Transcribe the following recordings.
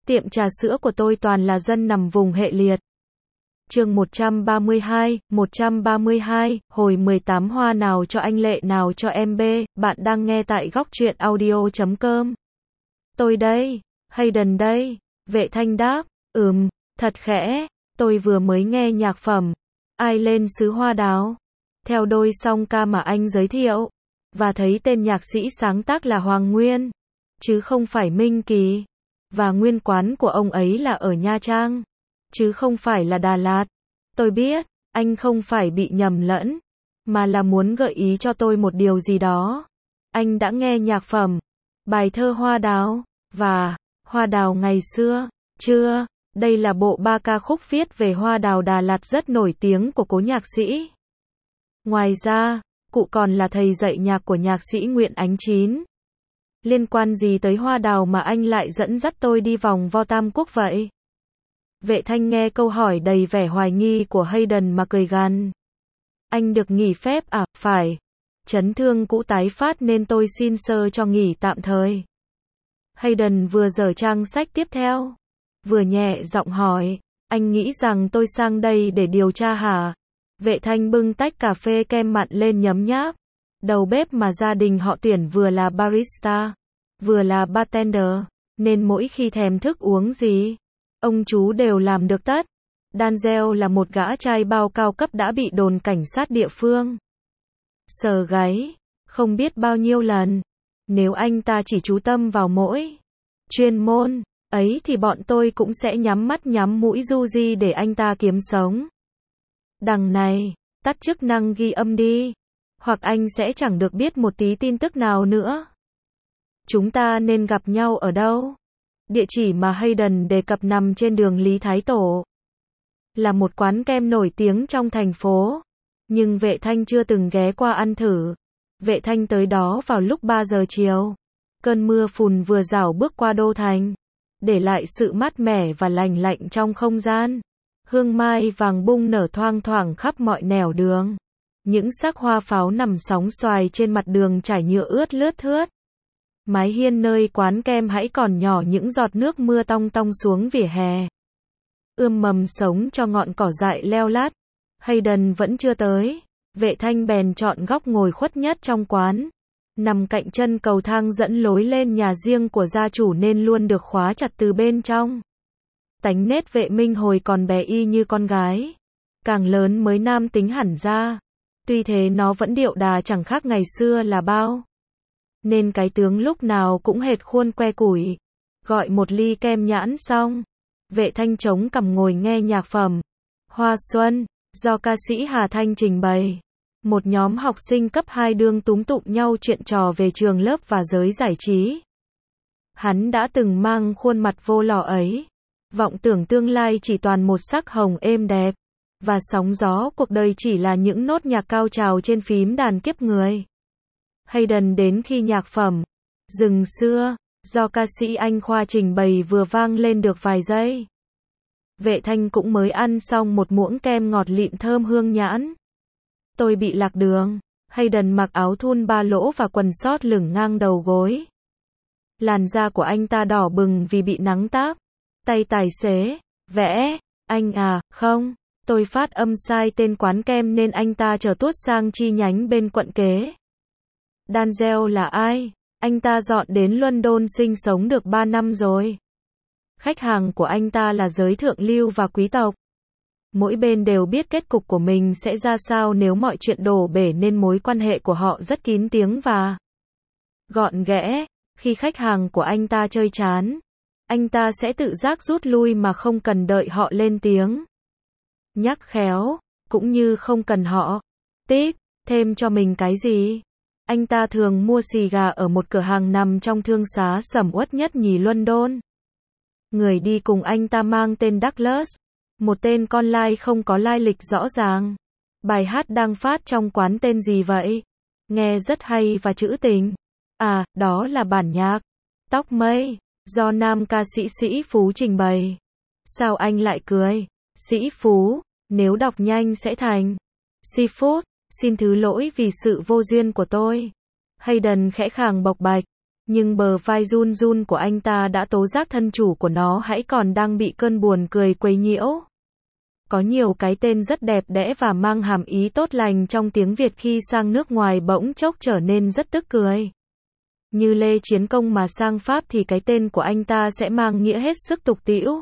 Tiệm trà sữa của tôi toàn là dân nằm vùng hệ liệt. Chương 132, hồi 18 hoa nào cho anh Lệ nào cho em B, bạn đang nghe tại góc truyện audio.com. Tôi đây, Hayden đây, Vệ Thanh đáp, thật khẽ, tôi vừa mới nghe nhạc phẩm, ai lên xứ hoa đào, theo đôi song ca mà anh giới thiệu, và thấy tên nhạc sĩ sáng tác là Hoàng Nguyên, chứ không phải Minh Kỳ, và nguyên quán của ông ấy là ở Nha Trang, chứ không phải là Đà Lạt. Tôi biết, anh không phải bị nhầm lẫn, mà là muốn gợi ý cho tôi một điều gì đó. Anh đã nghe nhạc phẩm, bài thơ Hoa Đào, và Hoa Đào ngày xưa, chưa? Đây là bộ 3 ca khúc viết về Hoa Đào Đà Lạt rất nổi tiếng của cố nhạc sĩ. Ngoài ra, cụ còn là thầy dạy nhạc của nhạc sĩ Nguyễn Ánh Chín. Liên quan gì tới Hoa Đào mà anh lại dẫn dắt tôi đi vòng vo Tam Quốc vậy? Vệ Thanh nghe câu hỏi đầy vẻ hoài nghi của Hayden mà cười gằn. Anh được nghỉ phép à? Phải. Chấn thương cũ tái phát nên tôi xin sơ cho nghỉ tạm thời. Hayden vừa dở trang sách tiếp theo, vừa nhẹ giọng hỏi, anh nghĩ rằng tôi sang đây để điều tra hả? Vệ Thanh bưng tách cà phê kem mặn lên nhấm nháp. Đầu bếp mà gia đình họ tuyển vừa là barista, vừa là bartender, nên mỗi khi thèm thức uống gì, ông chú đều làm được tất. Danzel là một gã trai bao cao cấp đã bị đồn cảnh sát địa phương sờ gáy, không biết bao nhiêu lần. Nếu anh ta chỉ chú tâm vào mỗi chuyên môn ấy thì bọn tôi cũng sẽ nhắm mắt nhắm mũi du di để anh ta kiếm sống. Đằng này, tắt chức năng ghi âm đi, hoặc anh sẽ chẳng được biết một tí tin tức nào nữa. Chúng ta nên gặp nhau ở đâu? Địa chỉ mà Hayden đề cập nằm trên đường Lý Thái Tổ. Là một quán kem nổi tiếng trong thành phố. Nhưng Vệ Thanh chưa từng ghé qua ăn thử. Vệ Thanh tới đó vào lúc 3 giờ chiều. Cơn mưa phùn vừa rảo bước qua đô thành, để lại sự mát mẻ và lành lạnh trong không gian. Hương mai vàng bung nở thoang thoảng khắp mọi nẻo đường. Những xác hoa pháo nằm sóng xoài trên mặt đường trải nhựa ướt lướt thướt. Mái hiên nơi quán kem hãy còn nhỏ những giọt nước mưa tong tong xuống vỉa hè. Ươm mầm sống cho ngọn cỏ dại leo lát. Hayden vẫn chưa tới. Vệ Thanh bèn chọn góc ngồi khuất nhất trong quán. Nằm cạnh chân cầu thang dẫn lối lên nhà riêng của gia chủ nên luôn được khóa chặt từ bên trong. Tánh nết Vệ Minh hồi còn bé y như con gái. Càng lớn mới nam tính hẳn ra. Tuy thế nó vẫn điệu đà chẳng khác ngày xưa là bao. Nên cái tướng lúc nào cũng hệt khuôn que củi. Gọi một ly kem nhãn xong, Vệ Thanh chống cằm ngồi nghe nhạc phẩm Hoa Xuân, do ca sĩ Hà Thanh trình bày. Một nhóm học sinh cấp 2 đương túm tụm nhau chuyện trò về trường lớp và giới giải trí. Hắn đã từng mang khuôn mặt vô lò ấy, vọng tưởng tương lai chỉ toàn một sắc hồng êm đẹp, và sóng gió cuộc đời chỉ là những nốt nhạc cao trào trên phím đàn kiếp người. Hayden đến khi nhạc phẩm Rừng Xưa, do ca sĩ Anh Khoa trình bày vừa vang lên được vài giây. Vệ Thanh cũng mới ăn xong một muỗng kem ngọt lịm thơm hương nhãn. Tôi bị lạc đường. Hayden mặc áo thun ba lỗ và quần sót lửng ngang đầu gối. Làn da của anh ta đỏ bừng vì bị nắng táp. Tay tài xế vẽ, anh à, không, tôi phát âm sai tên quán kem nên anh ta chở tuốt sang chi nhánh bên quận kế. Danzel là ai? Anh ta dọn đến London sinh sống được 3 năm rồi. Khách hàng của anh ta là giới thượng lưu và quý tộc. Mỗi bên đều biết kết cục của mình sẽ ra sao nếu mọi chuyện đổ bể nên mối quan hệ của họ rất kín tiếng và gọn ghẽ. Khi khách hàng của anh ta chơi chán, anh ta sẽ tự giác rút lui mà không cần đợi họ lên tiếng nhắc khéo, cũng như không cần họ tip thêm cho mình cái gì. Anh ta thường mua xì gà ở một cửa hàng nằm trong thương xá sầm uất nhất nhì London. Người đi cùng anh ta mang tên Douglas, một tên con lai không có lai lịch rõ ràng. Bài hát đang phát trong quán tên gì vậy? Nghe rất hay và trữ tình. À, đó là bản nhạc Tóc Mây, do nam ca sĩ Sĩ Phú trình bày. Sao anh lại cười? Sĩ Phú, nếu đọc nhanh sẽ thành Seafood. Xin thứ lỗi vì sự vô duyên của tôi. Hayden khẽ khàng bộc bạch. Nhưng bờ vai run run của anh ta đã tố giác thân chủ của nó hãy còn đang bị cơn buồn cười quấy nhiễu. Có nhiều cái tên rất đẹp đẽ và mang hàm ý tốt lành trong tiếng Việt khi sang nước ngoài bỗng chốc trở nên rất tức cười. Như Lê Chiến Công mà sang Pháp thì cái tên của anh ta sẽ mang nghĩa hết sức tục tĩu.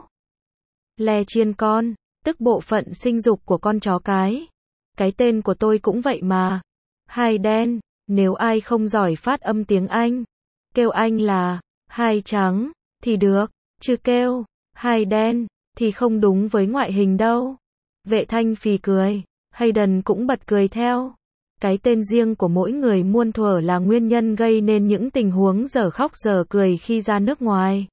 Lê Chiên Con, tức bộ phận sinh dục của con chó cái. Cái tên của tôi cũng vậy mà. Hai đen, nếu ai không giỏi phát âm tiếng Anh, kêu anh là hai trắng thì được, chứ kêu hai đen thì không đúng với ngoại hình đâu. Vệ Thanh phì cười, Hayden cũng bật cười theo. Cái tên riêng của mỗi người muôn thuở là nguyên nhân gây nên những tình huống dở khóc dở cười khi ra nước ngoài.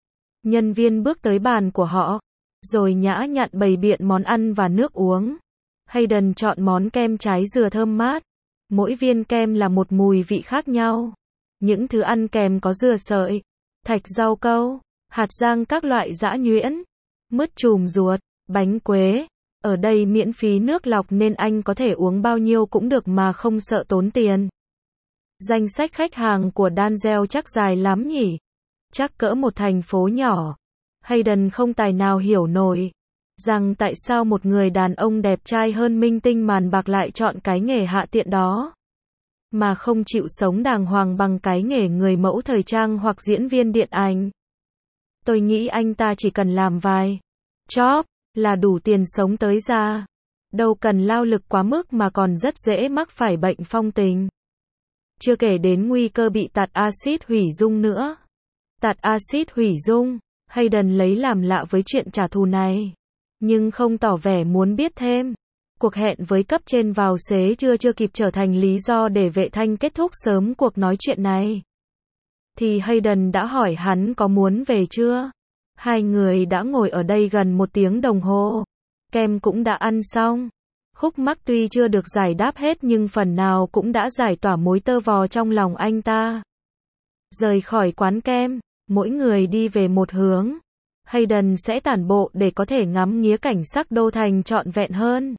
Nhân viên bước tới bàn của họ, rồi nhã nhặn bày biện món ăn và nước uống. Hayden chọn món kem trái dừa thơm mát. Mỗi viên kem là một mùi vị khác nhau. Những thứ ăn kèm có dừa sợi, thạch rau câu, hạt rang các loại giã nhuyễn, mứt chùm ruột, bánh quế. Ở đây miễn phí nước lọc nên anh có thể uống bao nhiêu cũng được mà không sợ tốn tiền. Danh sách khách hàng của Danzel chắc dài lắm nhỉ? Chắc cỡ một thành phố nhỏ. Hayden không tài nào hiểu nổi rằng tại sao một người đàn ông đẹp trai hơn minh tinh màn bạc lại chọn cái nghề hạ tiện đó, mà không chịu sống đàng hoàng bằng cái nghề người mẫu thời trang hoặc diễn viên điện ảnh. Tôi nghĩ anh ta chỉ cần làm vài job là đủ tiền sống tới già. Đâu cần lao lực quá mức mà còn rất dễ mắc phải bệnh phong tình. Chưa kể đến nguy cơ bị tạt axit hủy dung nữa. Tạt axit hủy dung, Hayden lấy làm lạ với chuyện trả thù này, nhưng không tỏ vẻ muốn biết thêm. Cuộc hẹn với cấp trên vào xế chưa kịp trở thành lý do để Vệ Thanh kết thúc sớm cuộc nói chuyện này, thì Hayden đã hỏi hắn có muốn về chưa. Hai người đã ngồi ở đây gần 1 tiếng đồng hồ. Kem cũng đã ăn xong. Khúc mắc tuy chưa được giải đáp hết nhưng phần nào cũng đã giải tỏa mối tơ vò trong lòng anh ta. Rời khỏi quán kem, mỗi người đi về một hướng. Hayden sẽ tản bộ để có thể ngắm nghía cảnh sắc đô thành trọn vẹn hơn.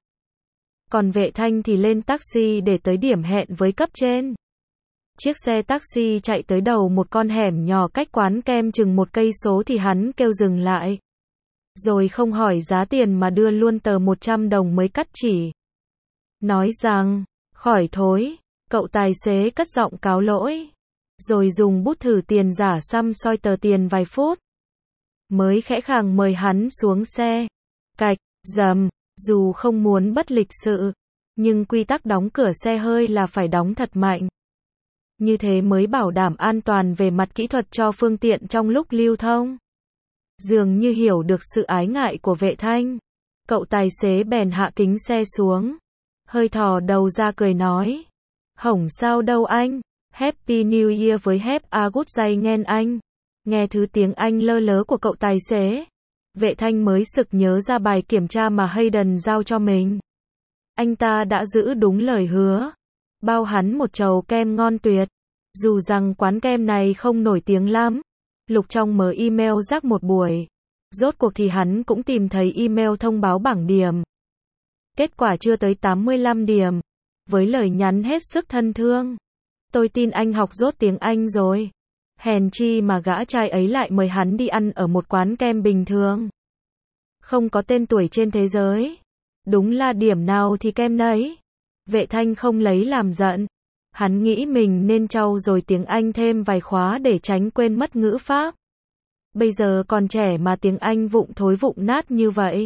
Còn Vệ Thanh thì lên taxi để tới điểm hẹn với cấp trên. Chiếc xe taxi chạy tới đầu một con hẻm nhỏ cách quán kem chừng 1 cây số thì hắn kêu dừng lại. Rồi không hỏi giá tiền mà đưa luôn tờ 100 đồng mới cắt chỉ. Nói rằng, khỏi thối, cậu tài xế cất giọng cáo lỗi. Rồi dùng bút thử tiền giả xăm soi tờ tiền vài phút. Mới khẽ khàng mời hắn xuống xe. Cạch, dầm, dù không muốn bất lịch sự, nhưng quy tắc đóng cửa xe hơi là phải đóng thật mạnh. Như thế mới bảo đảm an toàn về mặt kỹ thuật cho phương tiện trong lúc lưu thông. Dường như hiểu được sự ái ngại của Vệ Thanh, cậu tài xế bèn hạ kính xe xuống, hơi thò đầu ra cười nói. Hổng sao đâu anh, Happy New Year với Have a good day nghen anh. Nghe thứ tiếng Anh lơ lớ của cậu tài xế, Vệ Thanh mới sực nhớ ra bài kiểm tra mà Hayden giao cho mình. Anh ta đã giữ đúng lời hứa, bao hắn một chầu kem ngon tuyệt. Dù rằng quán kem này không nổi tiếng lắm. Lục trong mở email rác một buổi. Rốt cuộc thì hắn cũng tìm thấy email thông báo bảng điểm. Kết quả chưa tới 85 điểm. Với lời nhắn hết sức thân thương. Tôi tin anh học dốt tiếng Anh rồi. Hèn chi mà gã trai ấy lại mời hắn đi ăn ở một quán kem bình thường. Không có tên tuổi trên thế giới. Đúng là điểm nào thì kem nấy. Vệ Thanh không lấy làm giận. Hắn nghĩ mình nên trau dồi tiếng Anh thêm vài khóa để tránh quên mất ngữ pháp. Bây giờ còn trẻ mà tiếng Anh vụng thối vụng nát như vậy.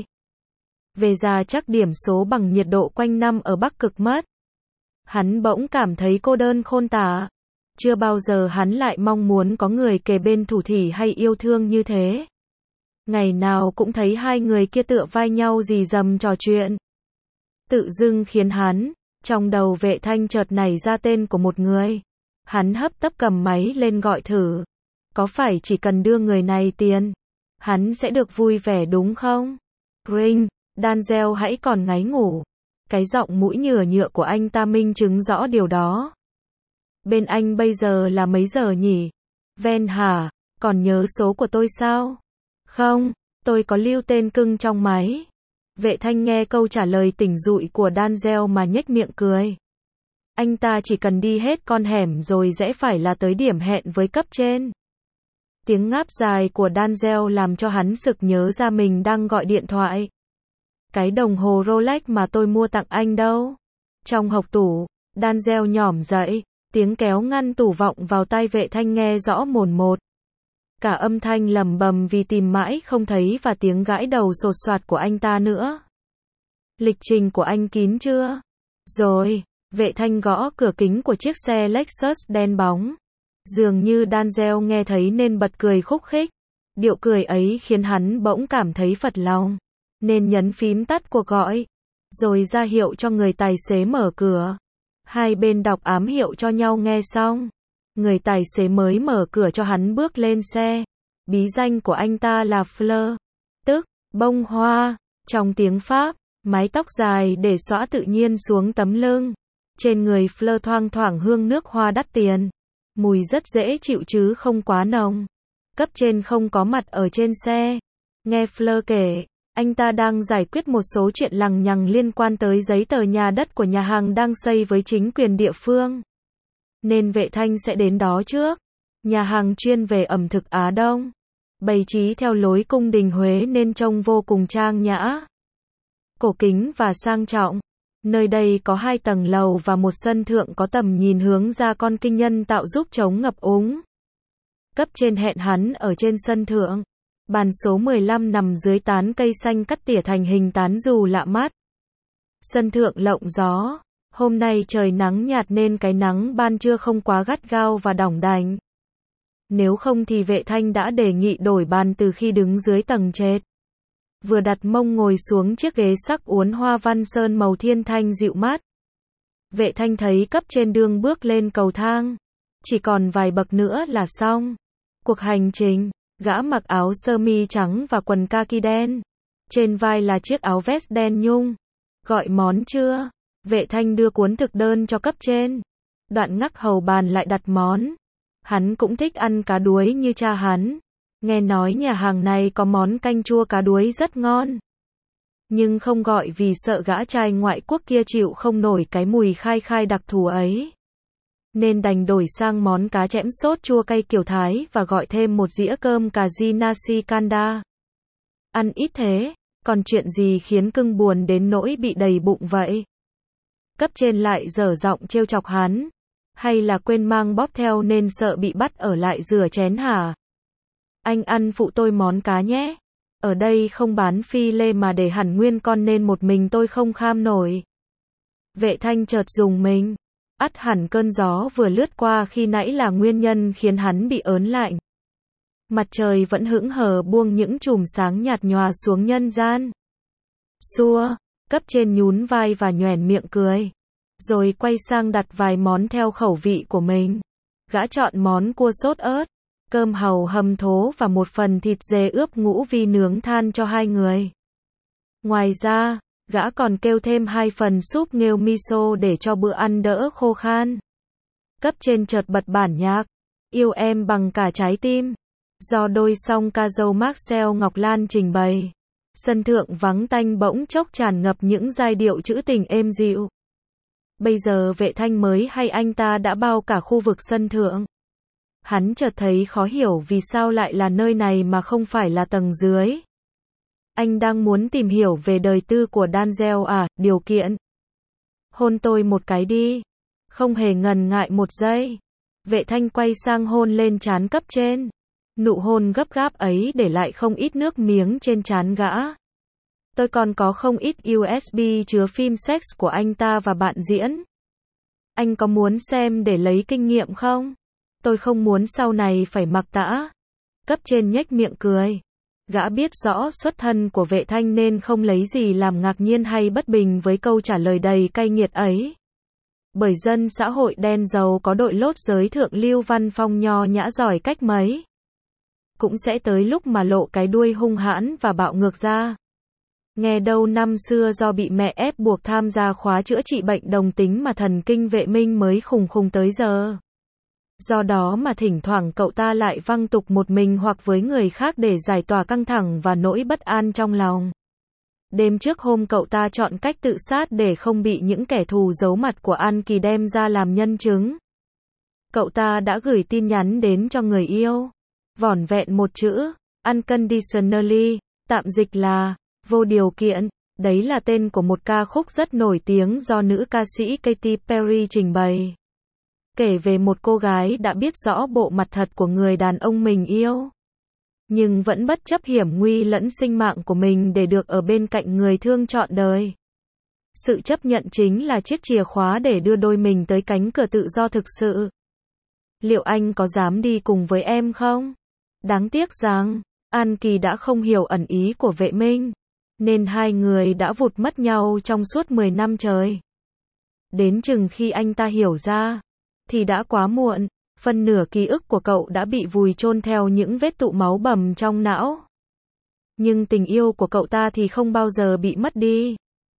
Về già chắc điểm số bằng nhiệt độ quanh năm ở Bắc Cực mất. Hắn bỗng cảm thấy cô đơn khôn tả. Chưa bao giờ hắn lại mong muốn có người kề bên thủ thỉ hay yêu thương như thế. Ngày nào cũng thấy hai người kia tựa vai nhau rì rầm trò chuyện. Tự dưng khiến hắn, trong đầu Vệ Thanh chợt nảy ra tên của một người. Hắn hấp tấp cầm máy lên gọi thử. Có phải chỉ cần đưa người này tiền, hắn sẽ được vui vẻ đúng không? Ring, Danzel hãy còn ngáy ngủ. Cái giọng mũi nhựa nhựa của anh ta minh chứng rõ điều đó. Bên anh bây giờ là mấy giờ nhỉ? Ven hả? Còn nhớ số của tôi sao? Không, tôi có lưu tên cưng trong máy. Vệ Thanh nghe câu trả lời tỉnh dụi của Danzel mà nhếch miệng cười. Anh ta chỉ cần đi hết con hẻm rồi rẽ phải là tới điểm hẹn với cấp trên. Tiếng ngáp dài của Denzel làm cho hắn sực nhớ ra mình đang gọi điện thoại. Cái đồng hồ Rolex mà tôi mua tặng anh đâu? Trong hộc tủ, Denzel nhỏm dậy, tiếng kéo ngăn tủ vọng vào tai Vệ Thanh nghe rõ mồn một. Cả âm thanh lầm bầm vì tìm mãi không thấy và tiếng gãi đầu sột soạt của anh ta nữa. Lịch trình của anh kín chưa? Rồi, Vệ Thanh gõ cửa kính của chiếc xe Lexus đen bóng. Dường như Denzel nghe thấy nên bật cười khúc khích. Điệu cười ấy khiến hắn bỗng cảm thấy phật lòng, nên nhấn phím tắt cuộc gọi, rồi ra hiệu cho người tài xế mở cửa. Hai bên đọc ám hiệu cho nhau nghe xong. Người tài xế mới mở cửa cho hắn bước lên xe. Bí danh của anh ta là Fleur, tức bông hoa, trong tiếng Pháp. Mái tóc dài để xõa tự nhiên xuống tấm lưng. Trên người Fleur thoang thoảng hương nước hoa đắt tiền. Mùi rất dễ chịu chứ không quá nồng. Cấp trên không có mặt ở trên xe. Nghe Fleur kể, anh ta đang giải quyết một số chuyện lằng nhằng liên quan tới giấy tờ nhà đất của nhà hàng đang xây với chính quyền địa phương. Nên Vệ Thanh sẽ đến đó trước. Nhà hàng chuyên về ẩm thực Á Đông, bày trí theo lối cung đình Huế nên trông vô cùng trang nhã, cổ kính và sang trọng. Nơi đây có 2 tầng lầu và một sân thượng có tầm nhìn hướng ra con kênh nhân tạo giúp chống ngập úng. Cấp trên hẹn hắn ở trên sân thượng. Bàn số 15 nằm dưới tán cây xanh cắt tỉa thành hình tán dù lạ mắt. Sân thượng lộng gió. Hôm nay trời nắng nhạt nên cái nắng ban trưa không quá gắt gao và đỏng đành. Nếu không thì Vệ Thanh đã đề nghị đổi bàn từ khi đứng dưới tầng trệt. Vừa đặt mông ngồi xuống chiếc ghế sắc uốn hoa văn sơn màu thiên thanh dịu mát. Vệ Thanh thấy cấp trên đương bước lên cầu thang. Chỉ còn vài bậc nữa là xong. Cuộc hành trình, gã mặc áo sơ mi trắng và quần kaki đen. Trên vai là chiếc áo vest đen nhung. Gọi món chưa? Vệ Thanh đưa cuốn thực đơn cho cấp trên. Đoạn ngắc hầu bàn lại đặt món. Hắn cũng thích ăn cá đuối như cha hắn. Nghe nói nhà hàng này có món canh chua cá đuối rất ngon. Nhưng không gọi vì sợ gã trai ngoại quốc kia chịu không nổi cái mùi khai khai đặc thù ấy. Nên đành đổi sang món cá chẽm sốt chua cay kiểu Thái và gọi thêm một dĩa cơm cà ri nasi kanda. Ăn ít thế, còn chuyện gì khiến cưng buồn đến nỗi bị đầy bụng vậy? Cấp trên lại dở giọng trêu chọc hắn. Hay là quên mang bóp theo nên sợ bị bắt ở lại rửa chén hả? Anh ăn phụ tôi món cá nhé. Ở đây không bán phi lê mà để hẳn nguyên con nên một mình tôi không kham nổi. Vệ Thanh chợt rùng mình. Ắt hẳn cơn gió vừa lướt qua khi nãy là nguyên nhân khiến hắn bị ớn lạnh. Mặt trời vẫn hững hờ buông những chùm sáng nhạt nhòa xuống nhân gian. Xua, cấp trên nhún vai và nhoẻn miệng cười. Rồi quay sang đặt vài món theo khẩu vị của mình. Gã chọn món cua sốt ớt, cơm hàu hầm thố và một phần thịt dê ướp ngũ vi nướng than cho 2 người. Ngoài ra, gã còn kêu thêm 2 phần súp nghêu miso để cho bữa ăn đỡ khô khan. Cấp trên chợt bật bản nhạc Yêu Em Bằng Cả Trái Tim do đôi song ca dâu Marcel Ngọc Lan trình bày. Sân thượng vắng tanh bỗng chốc tràn ngập những giai điệu trữ tình êm dịu. Bây giờ Vệ Thanh mới hay anh ta đã bao cả khu vực sân thượng. Hắn chợt thấy khó hiểu vì sao lại là nơi này mà không phải là tầng dưới. Anh đang muốn tìm hiểu về đời tư của Denzel à, điều kiện. Hôn tôi một cái đi. Không hề ngần ngại một giây. Vệ Thanh quay sang hôn lên trán cấp trên. Nụ hôn gấp gáp ấy để lại không ít nước miếng trên trán gã. Tôi còn có không ít USB chứa phim sex của anh ta và bạn diễn. Anh có muốn xem để lấy kinh nghiệm không? Tôi không muốn sau này phải mặc tã. Cấp trên nhếch miệng cười. Gã biết rõ xuất thân của Vệ Thanh nên không lấy gì làm ngạc nhiên hay bất bình với câu trả lời đầy cay nghiệt ấy. Bởi dân xã hội đen giàu có đội lốt giới thượng lưu văn phong nho nhã giỏi cách mấy. Cũng sẽ tới lúc mà lộ cái đuôi hung hãn và bạo ngược ra. Nghe đâu năm xưa do bị mẹ ép buộc tham gia khóa chữa trị bệnh đồng tính mà thần kinh Vệ Minh mới khùng khùng tới giờ. Do đó mà thỉnh thoảng cậu ta lại văng tục một mình hoặc với người khác để giải tỏa căng thẳng và nỗi bất an trong lòng. Đêm trước hôm cậu ta chọn cách tự sát để không bị những kẻ thù giấu mặt của An Kỳ đem ra làm nhân chứng. Cậu ta đã gửi tin nhắn đến cho người yêu. Vỏn vẹn một chữ, unconditionally, tạm dịch là, vô điều kiện. Đấy là tên của một ca khúc rất nổi tiếng do nữ ca sĩ Katy Perry trình bày. Kể về một cô gái đã biết rõ bộ mặt thật của người đàn ông mình yêu, nhưng vẫn bất chấp hiểm nguy lẫn sinh mạng của mình để được ở bên cạnh người thương trọn đời. Sự chấp nhận chính là chiếc chìa khóa để đưa đôi mình tới cánh cửa tự do thực sự. Liệu anh có dám đi cùng với em không? Đáng tiếc rằng, An Kỳ đã không hiểu ẩn ý của Vệ Minh, nên hai người đã vụt mất nhau trong suốt 10 năm trời. Đến chừng khi anh ta hiểu ra, thì đã quá muộn, phần nửa ký ức của cậu đã bị vùi chôn theo những vết tụ máu bầm trong não. Nhưng tình yêu của cậu ta thì không bao giờ bị mất đi.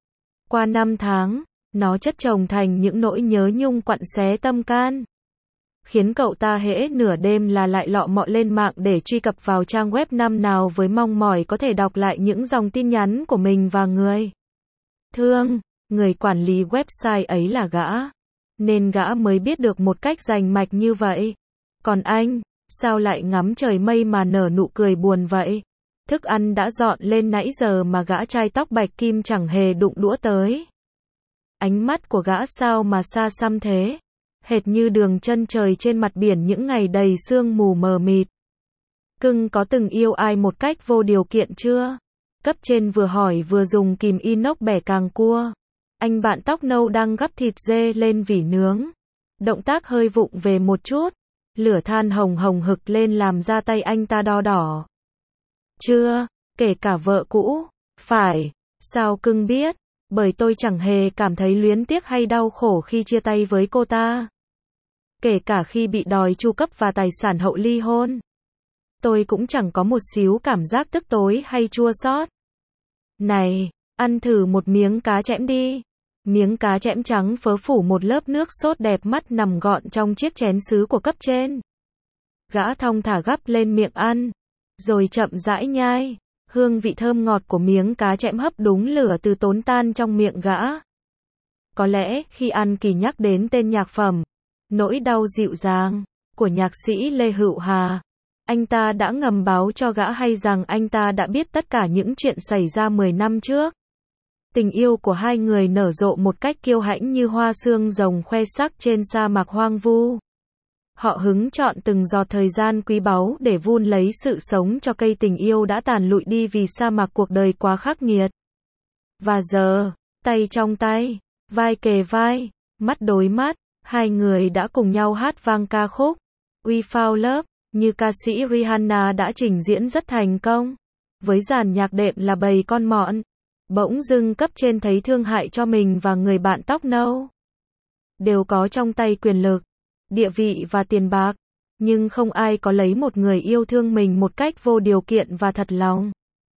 Qua 5 tháng, nó chất chồng thành những nỗi nhớ nhung quặn xé tâm can, khiến cậu ta hễ nửa đêm là lại lọ mọ lên mạng để truy cập vào trang web năm nào với mong mỏi có thể đọc lại những dòng tin nhắn của mình và người thương. Người quản lý website ấy là gã, nên gã mới biết được một cách rành mạch như vậy. Còn anh, sao lại ngắm trời mây mà nở nụ cười buồn vậy? Thức ăn đã dọn lên nãy giờ mà gã trai tóc bạch kim chẳng hề đụng đũa tới. Ánh mắt của gã sao mà xa xăm thế? Hệt như đường chân trời trên mặt biển những ngày đầy sương mù mờ mịt. Cưng có từng yêu ai một cách vô điều kiện chưa? Cấp trên vừa hỏi vừa dùng kìm inox bẻ càng cua. Anh bạn tóc nâu đang gắp thịt dê lên vỉ nướng. Động tác hơi vụng về một chút. Lửa than hồng hồng hực lên làm da tay anh ta đo đỏ. Chưa, kể cả vợ cũ. Phải, sao cưng biết? Bởi tôi chẳng hề cảm thấy luyến tiếc hay đau khổ khi chia tay với cô ta. Kể cả khi bị đòi chu cấp và tài sản hậu ly hôn, tôi cũng chẳng có một xíu cảm giác tức tối hay chua xót. Này, ăn thử một miếng cá chẽm đi. Miếng cá chẽm trắng phớ phủ một lớp nước sốt đẹp mắt nằm gọn trong chiếc chén sứ của cấp trên. Gã thong thả gắp lên miệng ăn, rồi chậm rãi nhai. Hương vị thơm ngọt của miếng cá chẽm hấp đúng lửa từ tốn tan trong miệng gã. Có lẽ khi An Kỳ nhắc đến tên nhạc phẩm Nỗi đau dịu dàng của nhạc sĩ Lê Hữu Hà, anh ta đã ngầm báo cho gã hay rằng anh ta đã biết tất cả những chuyện xảy ra 10 năm trước. Tình yêu của hai người nở rộ một cách kiêu hãnh như hoa xương rồng khoe sắc trên sa mạc hoang vu. Họ hứng chọn từng giọt thời gian quý báu để vun lấy sự sống cho cây tình yêu đã tàn lụi đi vì sa mạc cuộc đời quá khắc nghiệt. Và giờ, tay trong tay, vai kề vai, mắt đối mắt, hai người đã cùng nhau hát vang ca khúc We Found Love, như ca sĩ Rihanna đã trình diễn rất thành công. Với dàn nhạc đệm là bầy con mọn. Bỗng dưng cấp trên thấy thương hại cho mình và người bạn tóc nâu. Đều có trong tay quyền lực, địa vị và tiền bạc, nhưng không ai có lấy một người yêu thương mình một cách vô điều kiện và thật lòng.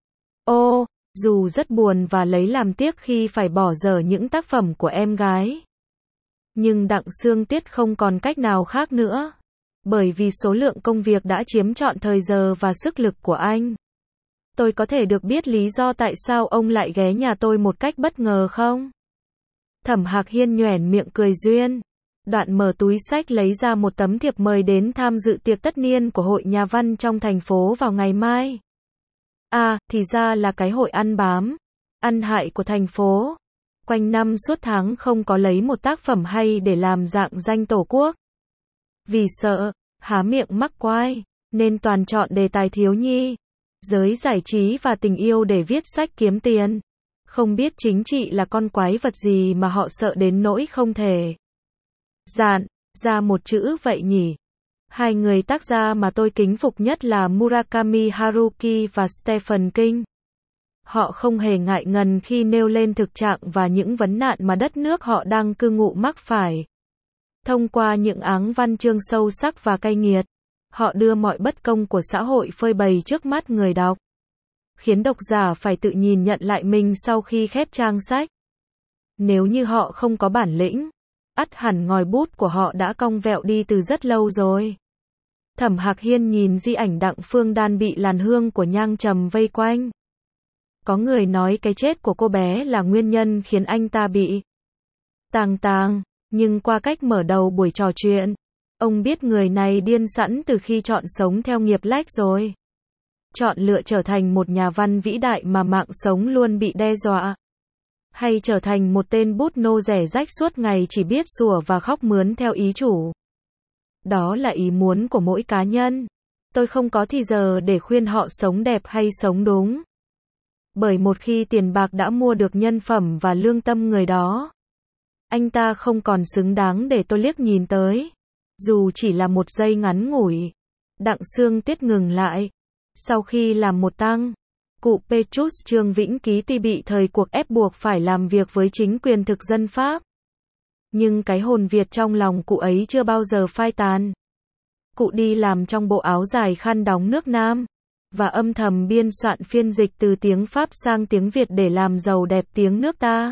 Ô, dù rất buồn và lấy làm tiếc khi phải bỏ dở những tác phẩm của em gái, nhưng Đặng Sương Tiết không còn cách nào khác nữa, bởi vì số lượng công việc đã chiếm trọn thời giờ và sức lực của anh. Tôi có thể được biết lý do tại sao ông lại ghé nhà tôi một cách bất ngờ không? Thẩm Hạc Hiên nhoẻn miệng cười duyên. Đoạn mở túi xách lấy ra một tấm thiệp mời đến tham dự tiệc tất niên của Hội Nhà văn trong thành phố vào ngày mai. À, thì ra là cái hội ăn bám, ăn hại của thành phố. Quanh năm suốt tháng không có lấy một tác phẩm hay để làm rạng danh Tổ quốc. Vì sợ há miệng mắc quai, nên toàn chọn đề tài thiếu nhi, giới giải trí và tình yêu để viết sách kiếm tiền. Không biết chính trị là con quái vật gì mà họ sợ đến nỗi không thể dạn ra một chữ vậy nhỉ. Hai người tác gia mà tôi kính phục nhất là Murakami Haruki và Stephen King. Họ không hề ngại ngần khi nêu lên thực trạng và những vấn nạn mà đất nước họ đang cư ngụ mắc phải. Thông qua những áng văn chương sâu sắc và cay nghiệt, họ đưa mọi bất công của xã hội phơi bày trước mắt người đọc, khiến độc giả phải tự nhìn nhận lại mình sau khi khép trang sách. Nếu như họ không có bản lĩnh, ắt hẳn ngòi bút của họ đã cong vẹo đi từ rất lâu rồi. Thẩm Hạc Hiên nhìn di ảnh Đặng Phương Đan bị làn hương của nhang trầm vây quanh. Có người nói cái chết của cô bé là nguyên nhân khiến anh ta bị tang, nhưng qua cách mở đầu buổi trò chuyện, ông biết người này điên sẵn từ khi chọn sống theo nghiệp lách rồi. Chọn lựa trở thành một nhà văn vĩ đại mà mạng sống luôn bị đe dọa. Hay trở thành một tên bút nô rẻ rách suốt ngày chỉ biết sủa và khóc mướn theo ý chủ. Đó là ý muốn của mỗi cá nhân. Tôi không có thì giờ để khuyên họ sống đẹp hay sống đúng. Bởi một khi tiền bạc đã mua được nhân phẩm và lương tâm người đó, anh ta không còn xứng đáng để tôi liếc nhìn tới. Dù chỉ là một giây ngắn ngủi. Đặng Sương Tuyết ngừng lại. Sau khi làm một tang, cụ Petrus Trương Vĩnh Ký tuy bị thời cuộc ép buộc phải làm việc với chính quyền thực dân Pháp. Nhưng cái hồn Việt trong lòng cụ ấy chưa bao giờ phai tàn. Cụ đi làm trong bộ áo dài khăn đóng nước Nam, và âm thầm biên soạn phiên dịch từ tiếng Pháp sang tiếng Việt để làm giàu đẹp tiếng nước ta.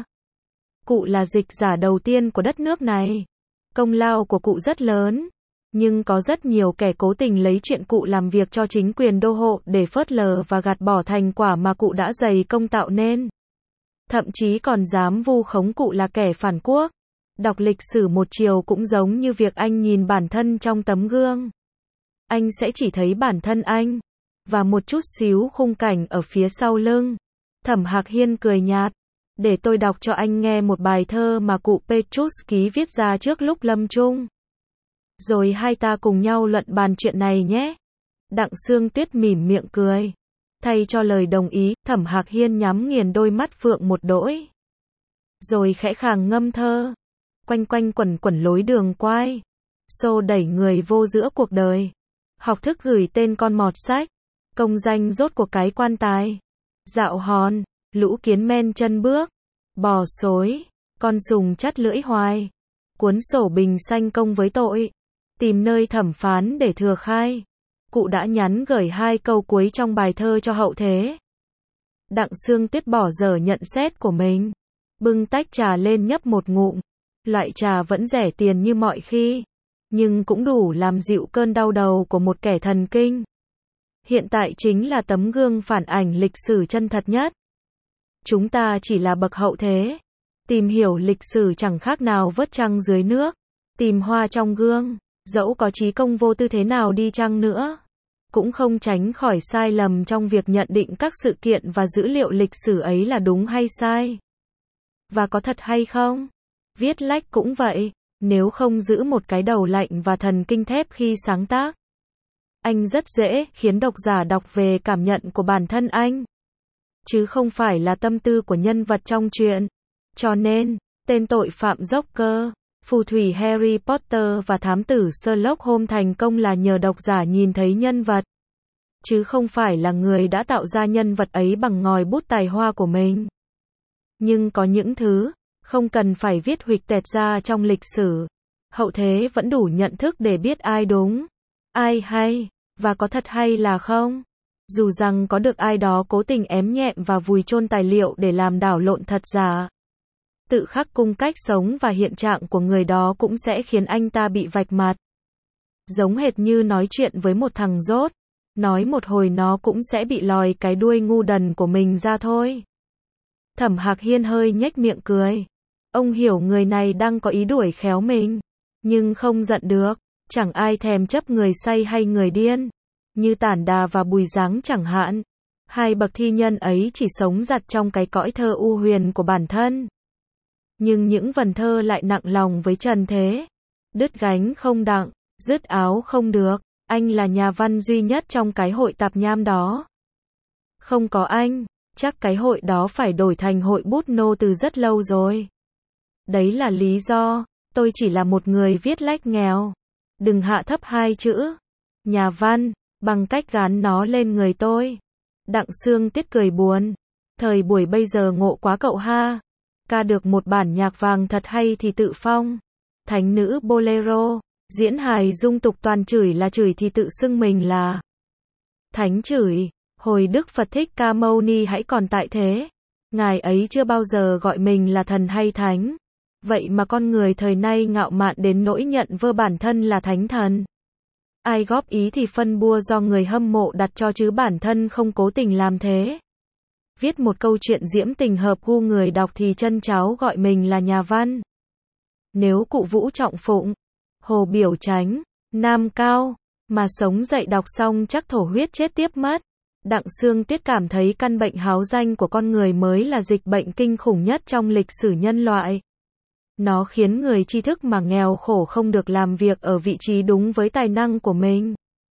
Cụ là dịch giả đầu tiên của đất nước này. Công lao của cụ rất lớn, nhưng có rất nhiều kẻ cố tình lấy chuyện cụ làm việc cho chính quyền đô hộ để phớt lờ và gạt bỏ thành quả mà cụ đã dày công tạo nên. Thậm chí còn dám vu khống cụ là kẻ phản quốc. Đọc lịch sử một chiều cũng giống như việc anh nhìn bản thân trong tấm gương. Anh sẽ chỉ thấy bản thân anh, và một chút xíu khung cảnh ở phía sau lưng. Thẩm Hạc Hiên cười nhạt. Để tôi đọc cho anh nghe một bài thơ mà cụ Petrus Ký viết ra trước lúc lâm chung. Rồi hai ta cùng nhau luận bàn chuyện này nhé. Đặng Sương Tuyết mỉm miệng cười. Thay cho lời đồng ý, Thẩm Hạc Hiên nhắm nghiền đôi mắt phượng một đỗi. Rồi khẽ khàng ngâm thơ. Quanh quanh quẩn quẩn lối đường quai. Xô đẩy người vô giữa cuộc đời. Học thức gửi tên con mọt sách. Công danh rốt cuộc cái quan tài. Dạo hòn, lũ kiến men chân bước. Bò xối, con sùng chắt lưỡi hoài. Cuốn sổ bình xanh công với tội. Tìm nơi thẩm phán để thừa khai. Cụ đã nhắn gửi 2 câu cuối trong bài thơ cho hậu thế. Đặng Sương Tuyết bỏ dở nhận xét của mình. Bưng tách trà lên nhấp một ngụm. Loại trà vẫn rẻ tiền như mọi khi, nhưng cũng đủ làm dịu cơn đau đầu của một kẻ thần kinh. Hiện tại chính là tấm gương phản ảnh lịch sử chân thật nhất. Chúng ta chỉ là bậc hậu thế. Tìm hiểu lịch sử chẳng khác nào vớt trăng dưới nước. Tìm hoa trong gương. Dẫu có chí công vô tư thế nào đi chăng nữa, cũng không tránh khỏi sai lầm trong việc nhận định các sự kiện và dữ liệu lịch sử ấy là đúng hay sai. Và có thật hay không? Viết lách cũng vậy, nếu không giữ một cái đầu lạnh và thần kinh thép khi sáng tác, anh rất dễ khiến độc giả đọc về cảm nhận của bản thân anh, chứ không phải là tâm tư của nhân vật trong truyện. Cho nên, tên tội phạm Joker, phù thủy Harry Potter và thám tử Sherlock Holmes thành công là nhờ độc giả nhìn thấy nhân vật, chứ không phải là người đã tạo ra nhân vật ấy bằng ngòi bút tài hoa của mình. Nhưng có những thứ không cần phải viết huỵch toẹt ra trong lịch sử, hậu thế vẫn đủ nhận thức để biết ai đúng, ai hay, và có thật hay là không. Dù rằng có được ai đó cố tình ém nhẹm và vùi chôn tài liệu để làm đảo lộn thật giả, tự khắc cung cách sống và hiện trạng của người đó cũng sẽ khiến anh ta bị vạch mặt. Giống hệt như nói chuyện với một thằng dốt, nói một hồi nó cũng sẽ bị lòi cái đuôi ngu đần của mình ra thôi. Thẩm Hạc Hiên hơi nhếch miệng cười. Ông hiểu người này đang có ý đuổi khéo mình, nhưng không giận được. Chẳng ai thèm chấp người say hay người điên, như Tản Đà và Bùi Giáng chẳng hạn. Hai bậc thi nhân ấy chỉ sống giặt trong cái cõi thơ u huyền của bản thân. Nhưng những vần thơ lại nặng lòng với trần thế. Đứt gánh không đặng, dứt áo không được. Anh là nhà văn duy nhất trong cái hội tạp nham đó. Không có anh, chắc cái hội đó phải đổi thành hội bút nô từ rất lâu rồi. Đấy là lý do, tôi chỉ là một người viết lách nghèo. Đừng hạ thấp hai chữ nhà văn bằng cách gán nó lên người tôi. Đặng Sương Tuyết cười buồn. Thời buổi bây giờ ngộ quá cậu ha. Ca được một bản nhạc vàng thật hay thì tự phong. Thánh nữ bolero, diễn hài dung tục toàn chửi là chửi thì tự xưng mình là thánh chửi. Hồi Đức Phật Thích Ca Mâu Ni hãy còn tại thế, ngài ấy chưa bao giờ gọi mình là thần hay thánh. Vậy mà con người thời nay ngạo mạn đến nỗi nhận vơ bản thân là thánh thần. Ai góp ý thì phân bua do người hâm mộ đặt cho chứ bản thân không cố tình làm thế. viết một câu chuyện diễm tình hợp gu người đọc thì chân cháu gọi mình là nhà văn. Nếu cụ Vũ Trọng Phụng, Hồ Biểu Chánh, Nam Cao, mà sống dậy đọc xong chắc thổ huyết chết tiếp mất. Đặng Sương Tuyết cảm thấy căn bệnh háo danh của con người mới là dịch bệnh kinh khủng nhất trong lịch sử nhân loại. Nó khiến người tri thức mà nghèo khổ không được làm việc ở vị trí đúng với tài năng của mình.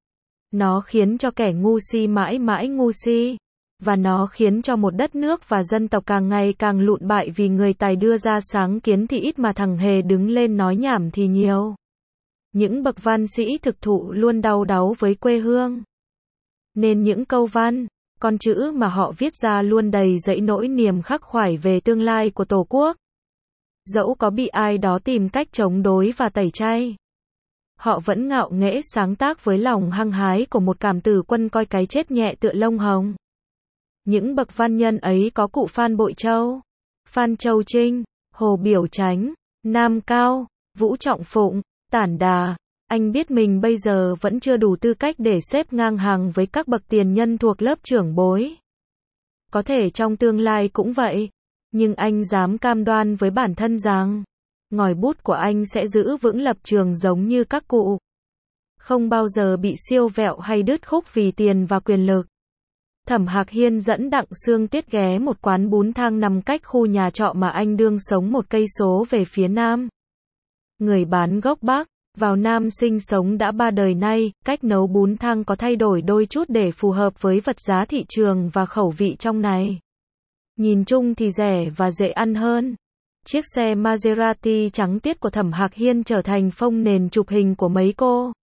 Nó khiến cho kẻ ngu si mãi mãi ngu si. Và nó khiến cho một đất nước và dân tộc càng ngày càng lụn bại vì người tài đưa ra sáng kiến thì ít mà thằng hề đứng lên nói nhảm thì nhiều. Những bậc văn sĩ thực thụ luôn đau đáu với quê hương. Nên những câu văn, con chữ mà họ viết ra luôn đầy dẫy nỗi niềm khắc khoải về tương lai của Tổ quốc. Dẫu có bị ai đó tìm cách chống đối và tẩy chay, họ vẫn ngạo nghễ sáng tác với lòng hăng hái của một cảm tử quân coi cái chết nhẹ tựa lông hồng. Những bậc văn nhân ấy có cụ Phan Bội Châu, Phan Châu Trinh, Hồ Biểu Chánh, Nam Cao, Vũ Trọng Phụng, Tản Đà. Anh biết mình bây giờ vẫn chưa đủ tư cách để xếp ngang hàng với các bậc tiền nhân thuộc lớp trưởng bối. Có thể trong tương lai cũng vậy, nhưng anh dám cam đoan với bản thân rằng, ngòi bút của anh sẽ giữ vững lập trường giống như các cụ. Không bao giờ bị siêu vẹo hay đứt khúc vì tiền và quyền lực. Thẩm Hạc Hiên dẫn Đặng Sương Tuyết ghé một quán bún thang nằm cách khu nhà trọ mà anh đương sống 1 cây số về phía nam. Người bán gốc Bắc vào Nam sinh sống đã 3 đời nay, cách nấu bún thang có thay đổi đôi chút để phù hợp với vật giá thị trường và khẩu vị trong này. Nhìn chung thì rẻ và dễ ăn hơn. Chiếc xe Maserati trắng tiết của Thẩm Hạc Hiên trở thành phông nền chụp hình của mấy cô